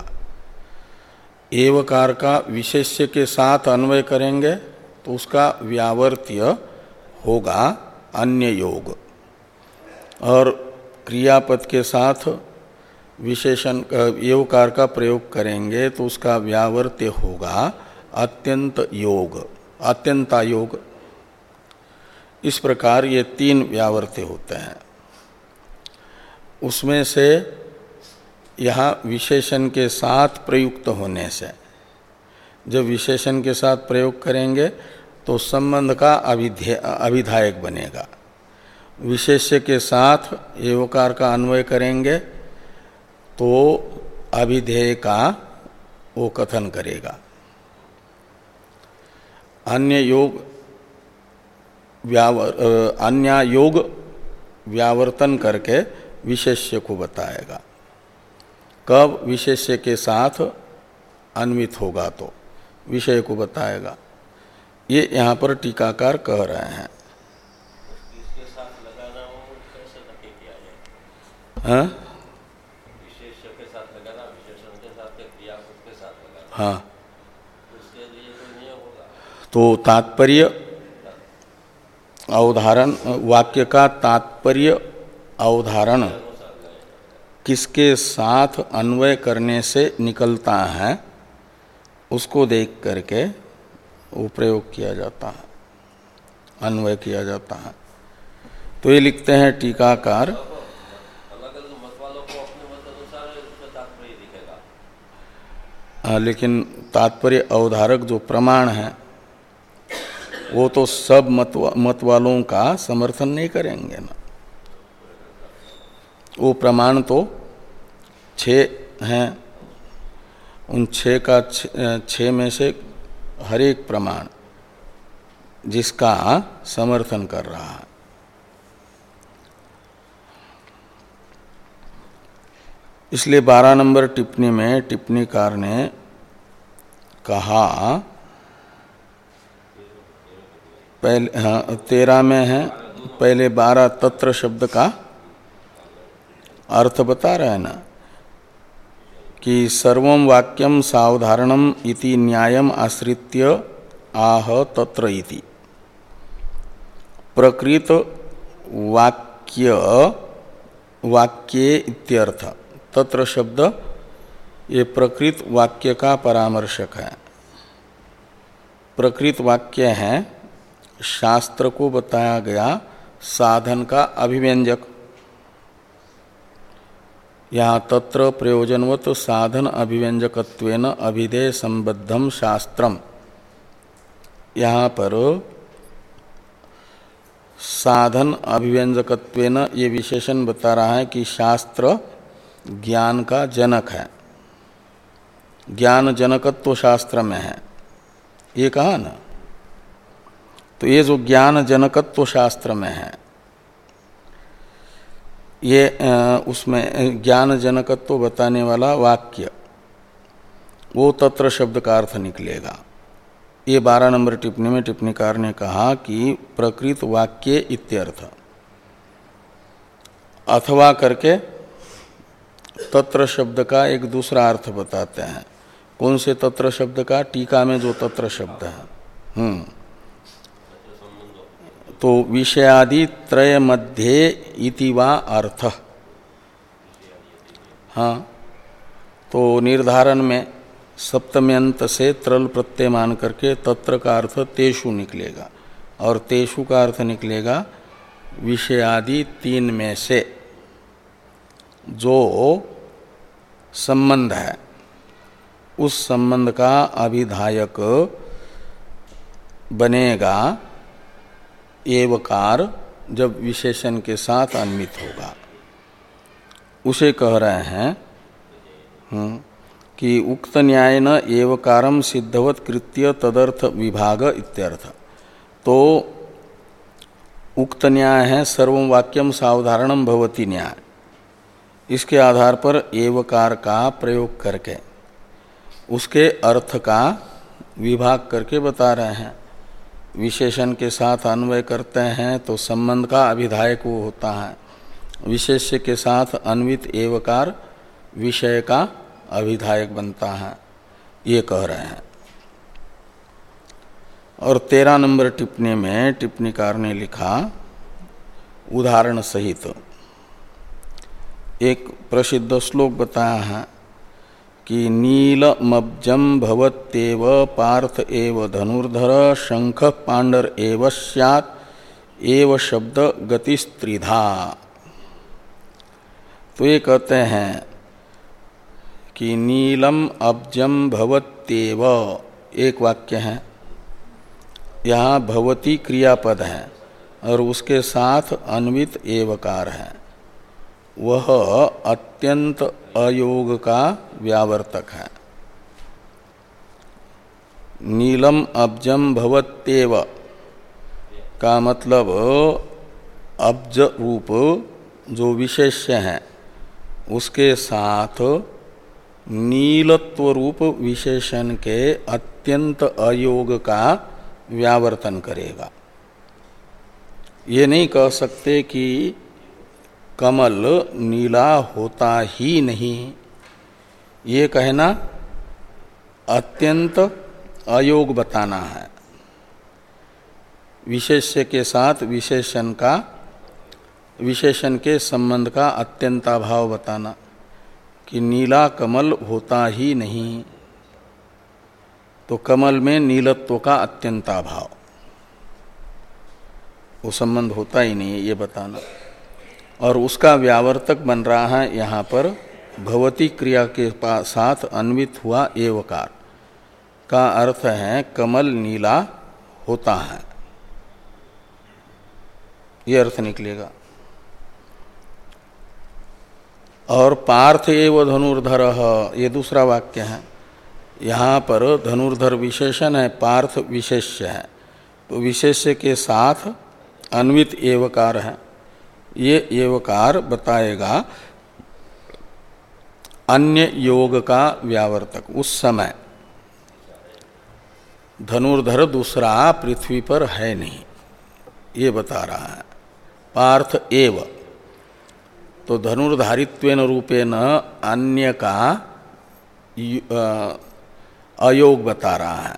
एवकार का विशेष्य के साथ अन्वय करेंगे तो उसका व्यावर्त्य होगा अन्य योग, और क्रियापद के साथ विशेषण एवकार का प्रयोग करेंगे तो उसका व्यावर्त्य होगा अत्यंत योग, अत्यंता योग। इस प्रकार ये तीन व्यावर्त्य होते हैं। उसमें से यहाँ विशेषण के साथ प्रयुक्त होने से, जब विशेषण के साथ प्रयोग करेंगे तो संबंध का अभिधायक बनेगा। विशेष्य के साथ एवकार का अन्वय करेंगे तो अभिधेय का वो कथन करेगा। अन्य योग व्यावर अन्य योग व्यावर्तन करके विशेष्य को बताएगा। कब विशेष्य के साथ अन्वित होगा तो विषय को बताएगा। ये यहाँ पर टीकाकार कह रहे हैं। इसके साथ लगाना हो कैसे नक्की किया जाए? हाँ, विशेष्य के साथ लगाना, विशेषण के साथ या क्रियापद के साथ लगाना, हाँ, उसके लिए कोई नियम होगा? तो तात्पर्य अवधारण, वाक्य का तात्पर्य अवधारण किसके साथ अन्वय करने से निकलता है उसको देख करके वो प्रयोग किया जाता है, अन्वय किया जाता है। तो ये लिखते हैं टीकाकार, अलग अलग मत वालों को अपने मत अनुसार उसका तात्पर्य दिखेगा। हाँ, लेकिन तात्पर्य अवधारक जो प्रमाण है वो तो सब मत, मत वालों का समर्थन नहीं करेंगे ना। वो प्रमाण तो छः हैं, उन छः का छः में से हर एक प्रमाण जिसका समर्थन कर रहा है। इसलिए बारह नंबर टिप्पणी में टिप्पणीकार ने कहा, पहले हाँ तेरह में है, पहले बारह तत्र शब्द का अर्थ बता रहे हैं ना कि सर्वं वाक्यम सावधारणम इति न्यायम आश्रित्य आह तत्र इति। प्रकृत वाक्य वाक्ये इत्यर्थ। तत्र शब्द ये प्रकृत वाक्य का परामर्शक है। प्रकृत वाक्य है शास्त्र को बताया गया साधन का अभिव्यंजक। यहाँ तत्र प्रयोजनवत साधन अभिव्यंजकत्वेन अभिधेय संबद्धम शास्त्रम, यहाँ पर साधन अभिव्यंजकत्वेन ये विशेषण बता रहा है कि शास्त्र ज्ञान का जनक है, ज्ञान जनकत्व शास्त्र में है, ये कहा ना। तो ये जो ज्ञान जनकत्व शास्त्र में है, ये उसमें ज्ञान जनकत्व बताने वाला वाक्य वो तत्र शब्द का अर्थ निकलेगा। ये बारह नंबर टिप्पणी में टिप्पणीकार ने कहा कि प्रकृत वाक्य इत्यर्थ, अथवा करके तत्र शब्द का एक दूसरा अर्थ बताते हैं। कौन से तत्र शब्द का? टीका में जो तत्र शब्द है। हम्म तो विषयादि त्रय मध्य इति वा अर्थ। हाँ, तो निर्धारण में सप्तम्यंत से त्रल प्रत्यय मान करके तत्र का अर्थ तेषु निकलेगा, और तेषु का अर्थ निकलेगा विषयादि तीन में से जो संबंध है उस संबंध का अभिधायक बनेगा एवकार जब विशेषण के साथ अन्वित होगा। उसे कह रहे हैं कि उक्त न्यायन एवकारम सिद्धवत कृत्य तदर्थ विभाग इत्यर्थ। तो उक्त न्याय है सर्वं वाक्यम सावधारणम भवति न्याय। इसके आधार पर एवकार का प्रयोग करके उसके अर्थ का विभाग करके बता रहे हैं। विशेषण के साथ अन्वय करते हैं तो संबंध का अभिधायक वो होता है, विशेष्य के साथ अन्वित एवकार विषय का अभिधायक बनता है, ये कह रहे हैं। और तेरह नंबर टिप्पणी में टिप्पणीकार ने लिखा उदाहरण सहित एक प्रसिद्ध श्लोक बताया है कि नीलमब्जम भवत्येव पार्थ एव धनुर्धर शंख पांडर एव स्यात् एव शब्द गतिस्त्रिधा। तो ये कहते हैं कि नीलम अब्जम भवत्येव एक वाक्य है, यहाँ भवती क्रियापद है और उसके साथ अन्वित एवकार है, वह अत्यंत अयोग का व्यावर्तक है। नीलम अब्जम भवत्येव का मतलब अब्ज रूप जो विशेष्य है उसके साथ नीलत्व रूप विशेषण के अत्यंत अयोग का व्यावर्तन करेगा। ये नहीं कह सकते कि कमल नीला होता ही नहीं, ये कहना अत्यंत अयोग बताना है। विशेष्य के साथ विशेषण का विशेषण के संबंध का अत्यंताभाव बताना कि नीला कमल होता ही नहीं, तो कमल में नीलत्व का अत्यंताभाव, वो संबंध होता ही नहीं, ये बताना। और उसका व्यावर्तक बन रहा है यहाँ पर भवती क्रिया के साथ अन्वित हुआ एवकार का अर्थ है कमल नीला होता है, ये अर्थ निकलेगा। और पार्थ एव धनुर्धर, ये दूसरा वाक्य है। यहाँ पर धनुर्धर विशेषण है, पार्थ विशेष्य है, तो विशेष्य के साथ अन्वित एवकार है। ये एवकार बताएगा अन्य योग का व्यावर्तक। उस समय धनुर्धर दूसरा पृथ्वी पर है नहीं, ये बता रहा है। पार्थ एव, तो धनुर्धारित्वेन रूपेण अन्य का अयोग बता रहा है।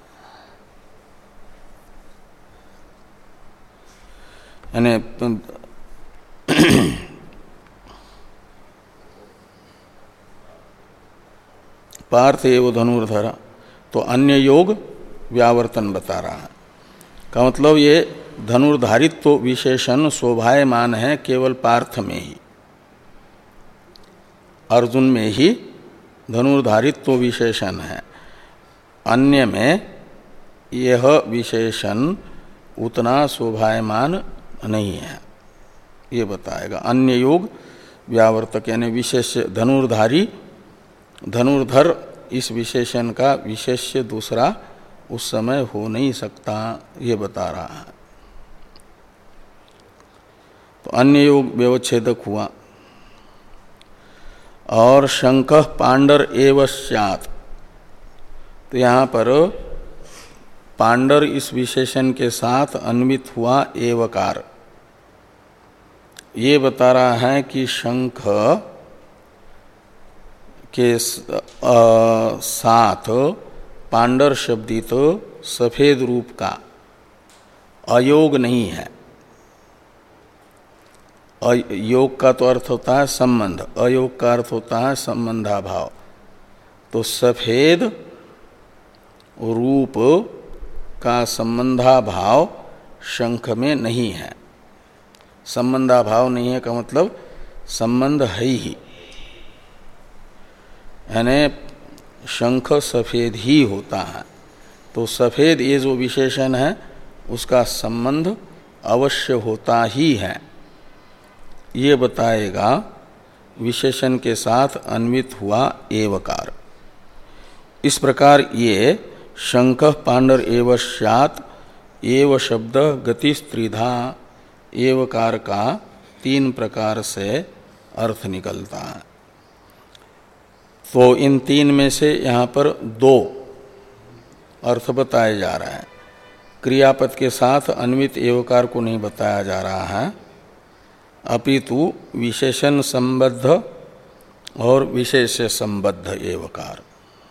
यानी पार्थ एव धनुर्धर, तो अन्य योग व्यावर्तन बता रहा है। का मतलब ये धनुर्धारित्व विशेषण शोभायमान है केवल पार्थ में ही, अर्जुन में ही धनुर्धारित्व विशेषण है, अन्य में यह विशेषण उतना शोभायमान नहीं है, ये बताएगा। अन्य योग व्यावर्तक यानी विशेष धनुर्धारी, धनुर्धर इस विशेषण का विशेष्य दूसरा उस समय हो नहीं सकता, ये बता रहा है। तो अन्य योग व्यवच्छेदक हुआ। और शंख पांडर एव स्यात्, तो यहाँ पर पांडर इस विशेषण के साथ अन्वित हुआ एवकार, ये बता रहा है कि शंख के साथ पांडर शब्दित सफेद रूप का अयोग नहीं है। योग का तो अर्थ होता है संबंध, अयोग का अर्थ होता है संबंधाभाव, तो सफेद रूप का संबंधाभाव शंख में नहीं है। संबंधाभाव नहीं है का मतलब संबंध है ही, यानी शंख सफेद ही होता है। तो सफेद ये जो विशेषण है उसका संबंध अवश्य होता ही है, ये बताएगा विशेषण के साथ अन्वित हुआ एवकार। इस प्रकार ये शंख पांडर एव स्यात् एव शब्द गति स्त्रिधा एवकार का तीन प्रकार से अर्थ निकलता है। तो इन तीन में से यहाँ पर दो अर्थ बताए जा रहे हैं। क्रियापद के साथ अन्वित एवकार को नहीं बताया जा रहा है, अपितु विशेषण संबद्ध और विशेष संबद्ध एवकार।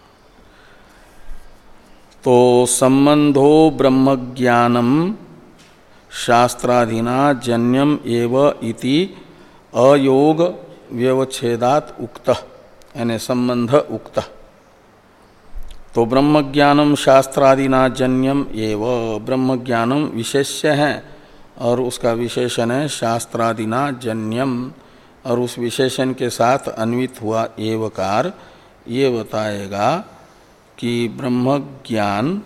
तो संबंधो ब्रह्मज्ञानम शास्त्राधीना जन्यम एव इति अयोग व्यवच्छेदात उक्त, यानी संबंध उक्त। तो ब्रह्मज्ञानम शास्त्रादिना जन्यम एव, ब्रह्मज्ञानम विशेष्य है और उसका विशेषण है शास्त्रादिना जन्यम, और उस विशेषण के साथ अन्वित हुआ एवकार ये बताएगा कि ब्रह्मज्ञान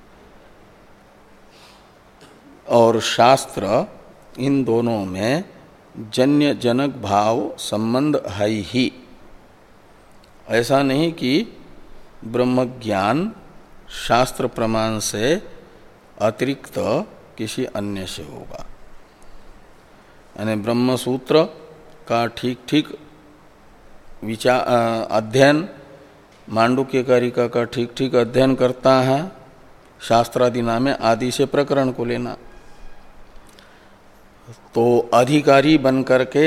और शास्त्र इन दोनों में जन्य जनक भाव संबंध है ही। ऐसा नहीं कि ब्रह्मज्ञान शास्त्र प्रमाण से अतिरिक्त किसी अन्य से होगा, यानी ब्रह्मसूत्र का ठीक ठीक विचार अध्ययन मांडुक्य कारिका का ठीक ठीक अध्ययन करता है, शास्त्रादि नामे आदि से प्रकरण को लेना। तो अधिकारी बन करके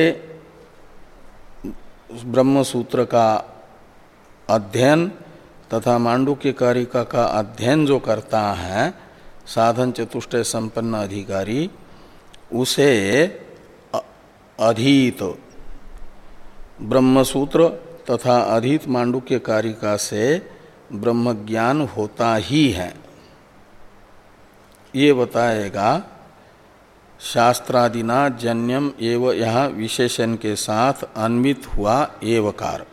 ब्रह्मसूत्र का अध्ययन तथा मांडुक्य कारिका का अध्ययन जो करता है साधन चतुष्टय संपन्न अधिकारी, उसे अधीत ब्रह्मसूत्र तथा अधीत मांडुक्य कारिका से ब्रह्मज्ञान होता ही है, ये बताएगा शास्त्रादिना जन्यम एव, यहाँ विशेषण के साथ अन्वित हुआ एवकार।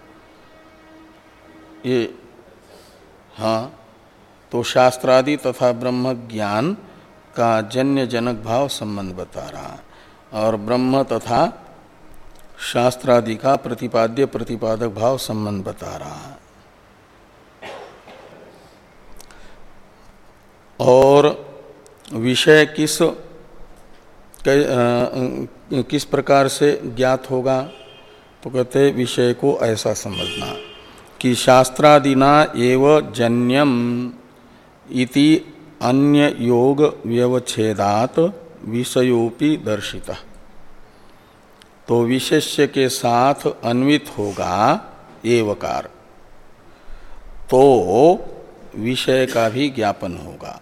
ये हाँ, तो शास्त्रादि तथा ब्रह्म ज्ञान का जन्य जनक भाव संबंध बता रहा है, और ब्रह्म तथा शास्त्रादि का प्रतिपाद्य प्रतिपादक भाव संबंध बता रहा है। और विषय किस किस प्रकार से ज्ञात होगा, तो कहते विषय को ऐसा समझना कि शास्त्रादिना एव जन्यम इति अन्य योग व्यवच्छेदात विषयोपि दर्शिता। तो विशेष्य के साथ अन्वित होगा एवकार, तो विषय का भी ज्ञापन होगा।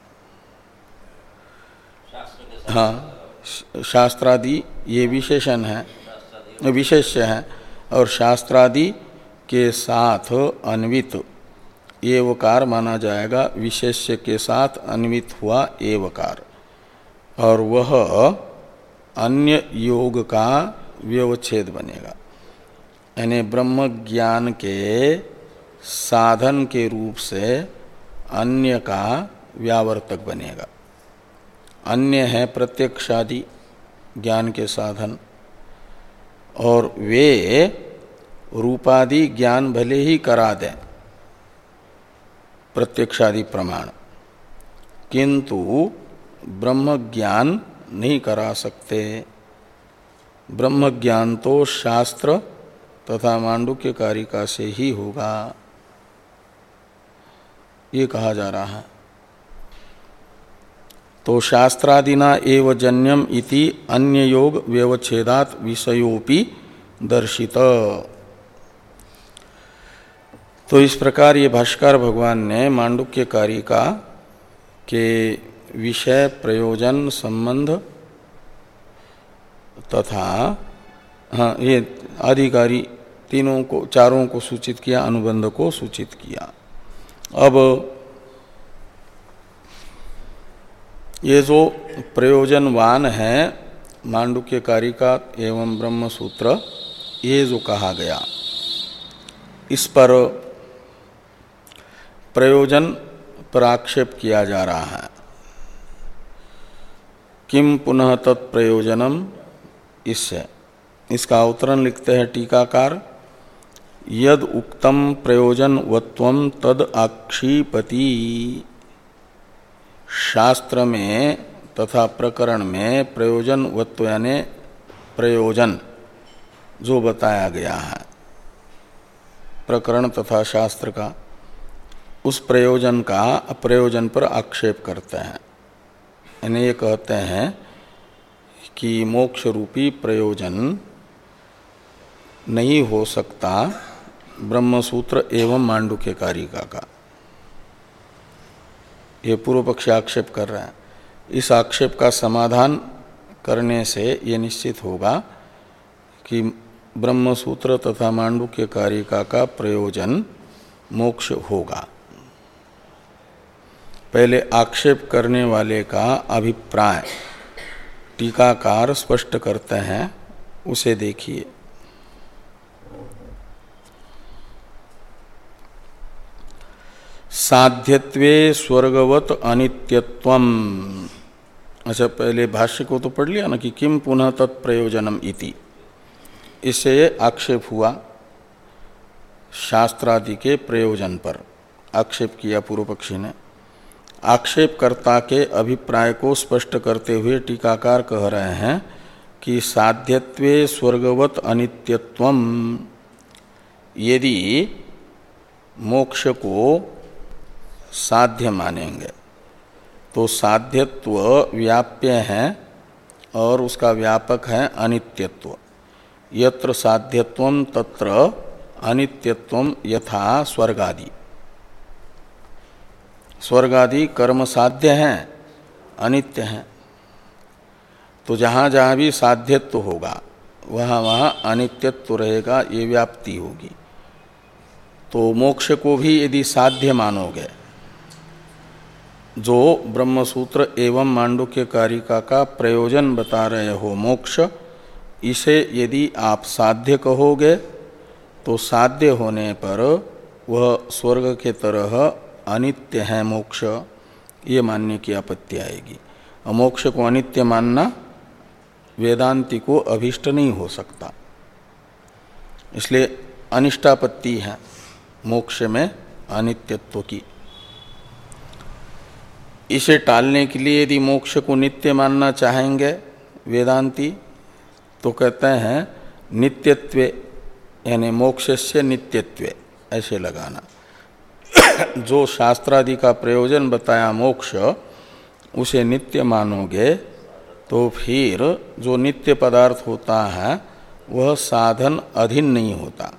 हाँ, शास्त्रादि ये विशेषण है, विशेष्य है, और शास्त्रादि के साथ अन्वित एवकार माना जाएगा विशेष्य के साथ अन्वित हुआ एवकार, और वह अन्य योग का व्यवच्छेद बनेगा, यानी ब्रह्म ज्ञान के साधन के रूप से अन्य का व्यावर्तक बनेगा। अन्य है प्रत्यक्षादि ज्ञान के साधन, और वे रूपादि ज्ञान भले ही करा दें प्रत्यक्षादि प्रमाण, किंतु ब्रह्म ज्ञान नहीं करा सकते। ब्रह्म ज्ञान तो शास्त्र तथा मांडुक्य कारिका से ही होगा, ये कहा जा रहा है। तो शास्त्रादिना एव जन्यम इति अन्य योग व्यवच्छेदात विषयोपि दर्शित। तो इस प्रकार ये भाष्कर भगवान ने मांडुक्य कारिका के विषय प्रयोजन संबंध तथा हाँ ये अधिकारी तीनों को चारों को सूचित किया, अनुबंध को सूचित किया। अब ये जो प्रयोजनवान है मांडुक्य कारिका एवं ब्रह्म सूत्र, ये जो कहा गया, इस पर प्रयोजन पर आक्षेप किया जा रहा है। किम पुनः तत्प्रयोजनम, इससे इसका अवतरण लिखते हैं टीकाकार, यद उक्तम प्रयोजनवत्वम तद आक्षिपति। शास्त्र में तथा प्रकरण में प्रयोजनवत्व यानी प्रयोजन जो बताया गया है प्रकरण तथा शास्त्र का, उस प्रयोजन का अप्रयोजन पर आक्षेप करते हैं। यानी ये कहते हैं कि मोक्ष रूपी प्रयोजन नहीं हो सकता ब्रह्मसूत्र एवं मांडुक्य कारिका का। ये पूर्व पक्ष आक्षेप कर रहा है। इस आक्षेप का समाधान करने से ये निश्चित होगा कि ब्रह्मसूत्र तथा मांडुक्य कारिका का प्रयोजन मोक्ष होगा। पहले आक्षेप करने वाले का अभिप्राय टीकाकार स्पष्ट करते हैं, उसे देखिए। साध्यत्वे स्वर्गवत अनित्यत्वम। अच्छा, पहले भाष्य को तो पढ़ लिया ना कि किम पुनः तत्प्रयोजनम इति। इससे आक्षेप हुआ शास्त्रादि के प्रयोजन पर आक्षेप किया पूर्व पक्षी ने। आक्षेपकर्ता के अभिप्राय को स्पष्ट करते हुए टीकाकार कह रहे हैं कि साध्यत्वे स्वर्गवत अनित्यत्वम, यदि मोक्ष को साध्य मानेंगे तो साध्यत्व व्याप्य है और उसका व्यापक है अनित्यत्व। यत्र साध्यत्वम तत्र अनित्यत्वम यथा स्वर्गादि। स्वर्गादि कर्म साध्य हैं, अनित्य हैं। तो जहाँ जहाँ भी साध्यत्व होगा वहाँ वहाँ अनित्यत्व रहेगा, ये व्याप्ति होगी। तो मोक्ष को भी यदि साध्य मानोगे, जो ब्रह्मसूत्र एवं मांडुक्य कारिका का प्रयोजन बता रहे हो मोक्ष, इसे यदि आप साध्य कहोगे तो साध्य होने पर वह स्वर्ग के तरह अनित्य है मोक्ष, ये मानने की आपत्ति आएगी। और मोक्ष को अनित्य मानना वेदांति को अभीष्ट नहीं हो सकता, इसलिए अनिष्टापत्ति है मोक्ष में अनित्यत्व की। इसे टालने के लिए यदि मोक्ष को नित्य मानना चाहेंगे वेदांती, तो कहते हैं नित्यत्वे, यानी मोक्ष से नित्यत्वे ऐसे लगाना। जो शास्त्रादि का प्रयोजन बताया मोक्ष, उसे नित्य मानोगे तो फिर जो नित्य पदार्थ होता है वह साधन अधीन नहीं होता।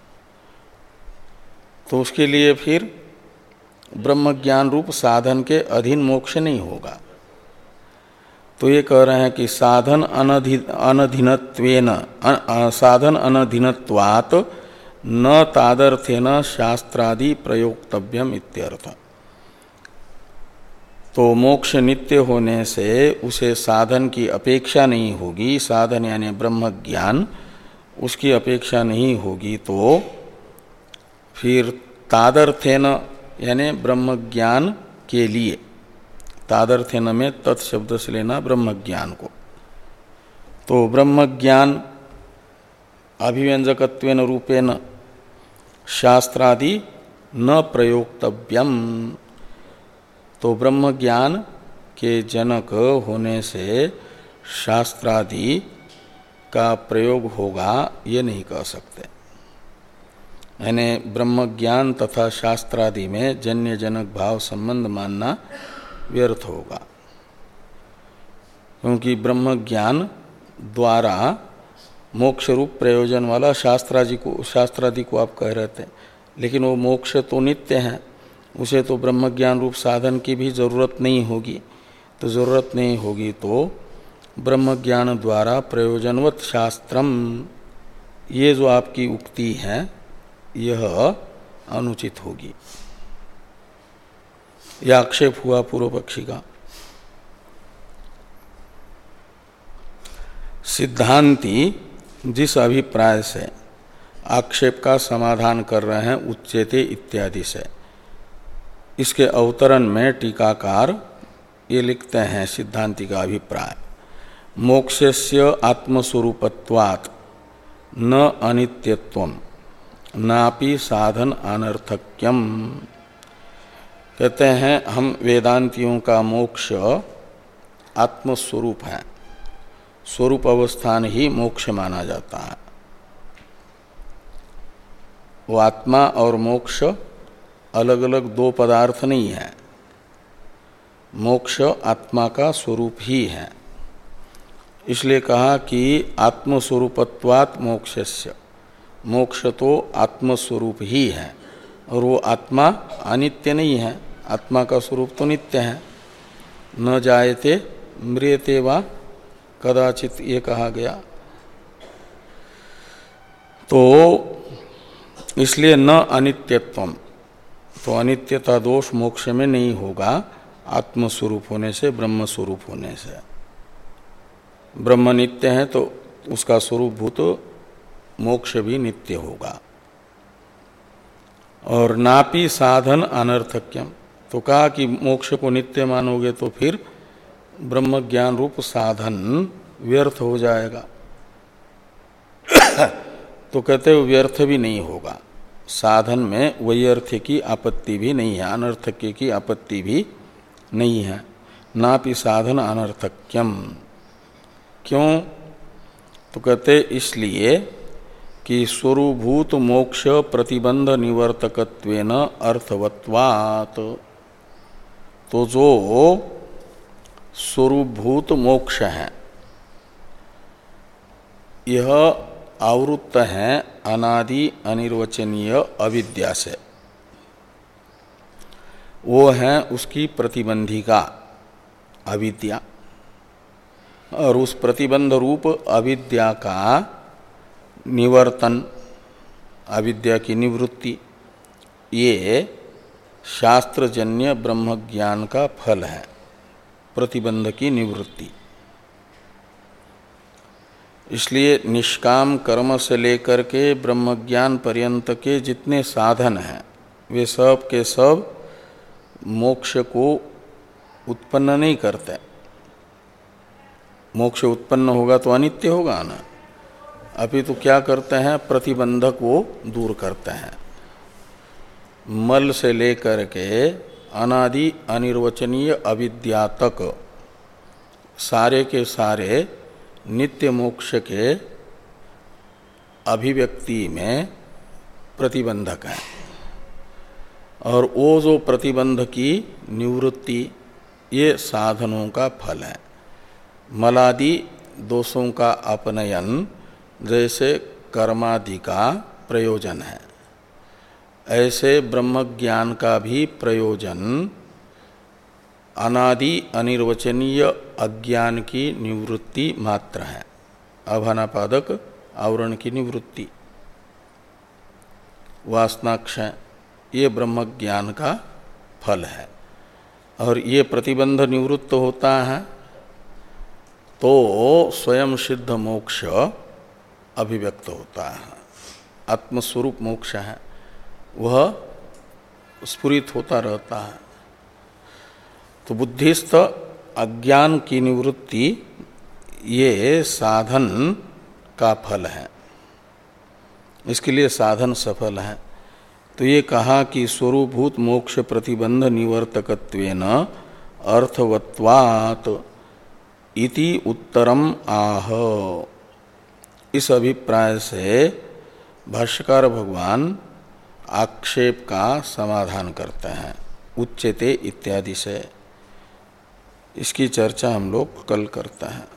तो उसके लिए फिर ब्रह्म ज्ञान रूप साधन के अधीन मोक्ष नहीं होगा। तो ये कह रहे हैं कि साधन अनधि अनधीनत्वेन साधन अनधीनत्वात् न तादर्थेन शास्त्रादि प्रयोक्तव्यम इत्यर्थ। तो मोक्ष नित्य होने से उसे साधन की अपेक्षा नहीं होगी। साधन यानी ब्रह्म ज्ञान, उसकी अपेक्षा नहीं होगी। तो फिर तादर्थेन यानी ब्रह्म ज्ञान के लिए, तादर्थेन में तत्शब्द से लेना ब्रह्म ज्ञान को। तो ब्रह्म ज्ञान अभिव्यंजकत्वेन रूपेण शास्त्रादि न प्रयोक्तव्यम। तो ब्रह्म ज्ञान के जनक होने से शास्त्रादि का प्रयोग होगा, ये नहीं कह सकते। यानी ब्रह्म ज्ञान तथा शास्त्रादि में जन्य जनक भाव संबंध मानना व्यर्थ होगा, क्योंकि ब्रह्म ज्ञान द्वारा मोक्ष रूप प्रयोजन वाला शास्त्रादि को शास्त्रादि को आप कह रहे थे, लेकिन वो मोक्ष तो नित्य है, उसे तो ब्रह्म ज्ञान रूप साधन की भी जरूरत नहीं होगी। तो जरूरत नहीं होगी तो ब्रह्म ज्ञान द्वारा प्रयोजनवत शास्त्रम, ये जो आपकी उक्ति है यह अनुचित होगी। यह आक्षेप हुआ पूर्व पक्षी का। सिद्धांती जिस अभिप्राय से आक्षेप का समाधान कर रहे हैं उच्चेते इत्यादि से, इसके अवतरण में टीकाकार ये लिखते हैं सिद्धांति का अभिप्राय, मोक्षस्य आत्मस्वरूपत्वात् न अनित्यत्वम् नापि साधन अनर्थक्यम। कहते हैं हम वेदांतियों का मोक्ष आत्मस्वरूप है, स्वरूप अवस्थान ही मोक्ष माना जाता है। वो आत्मा और मोक्ष अलग अलग दो पदार्थ नहीं है, मोक्ष आत्मा का स्वरूप ही है। इसलिए कहा कि आत्मस्वरूपत्वात् मोक्षस्य, मोक्ष तो आत्मस्वरूप ही है और वो आत्मा अनित्य नहीं है, आत्मा का स्वरूप तो नित्य है। न जायते म्रियते वा कदाचित ये कहा गया। तो इसलिए न अनित्यत्वम, तो अनित्यता दोष मोक्ष में नहीं होगा आत्मस्वरूप होने से, ब्रह्म स्वरूप होने से। ब्रह्म नित्य है तो उसका स्वरूप भूत मोक्ष भी नित्य होगा। और नापि साधन अनर्थक्यम, तो कहा कि मोक्ष को नित्य मानोगे तो फिर ब्रह्म ज्ञान रूप साधन व्यर्थ हो जाएगा। तो कहते हो व्यर्थ भी नहीं होगा, साधन में वैयर्थ्य की आपत्ति भी नहीं है, अनर्थक्य की आपत्ति भी नहीं है। नापि साधन अनर्थक्यम, क्यों? तो कहते इसलिए कि स्वरूभूत मोक्ष प्रतिबंध निवर्तकत्वेन अर्थवत्वात्, तो जो स्वरूपभूत मोक्ष है यह आवृत्त है अनादि अनिर्वचनीय अविद्या से, वो है उसकी प्रतिबंधिका अविद्या। और उस प्रतिबंध रूप अविद्या का निवर्तन, अविद्या की निवृत्ति, ये शास्त्रजन्य ब्रह्म ज्ञान का फल है, प्रतिबंध की निवृत्ति। इसलिए निष्काम कर्म से लेकर के ब्रह्म ज्ञान पर्यंत के जितने साधन हैं वे सब के सब मोक्ष को उत्पन्न नहीं करते। मोक्ष उत्पन्न होगा तो अनित्य होगा ना, अभी तो क्या करते हैं, प्रतिबंधक को दूर करते हैं। मल से लेकर के अनादि अनिर्वचनीय अविद्या तक सारे के सारे नित्य मोक्ष के अभिव्यक्ति में प्रतिबंधक है। और वो जो प्रतिबंध की निवृत्ति ये साधनों का फल है। मलादि दोषों का अपनयन जैसे कर्मादि का प्रयोजन है, ऐसे ब्रह्म ज्ञान का भी प्रयोजन अनादि अनिर्वचनीय अज्ञान की निवृत्ति मात्र है, अभानापादक आवरण की निवृत्ति, वासनाक्षय, ये ब्रह्म ज्ञान का फल है। और ये प्रतिबंध निवृत्त होता है तो स्वयं सिद्ध मोक्ष अभिव्यक्त होता है, आत्मस्वरूप मोक्ष है, वह स्फुरित होता रहता है। तो बुद्धिस्थ अज्ञान की निवृत्ति ये साधन का फल है, इसके लिए साधन सफल है। तो ये कहा कि स्वरूपभूत मोक्ष प्रतिबंध निवर्तकत्वेन अर्थवत्वात् इति उत्तरम आह। इस अभिप्राय से भाष्यकार भगवान आक्षेप का समाधान करते हैं उच्यते इत्यादि से। इसकी चर्चा हम लोग कल करते हैं।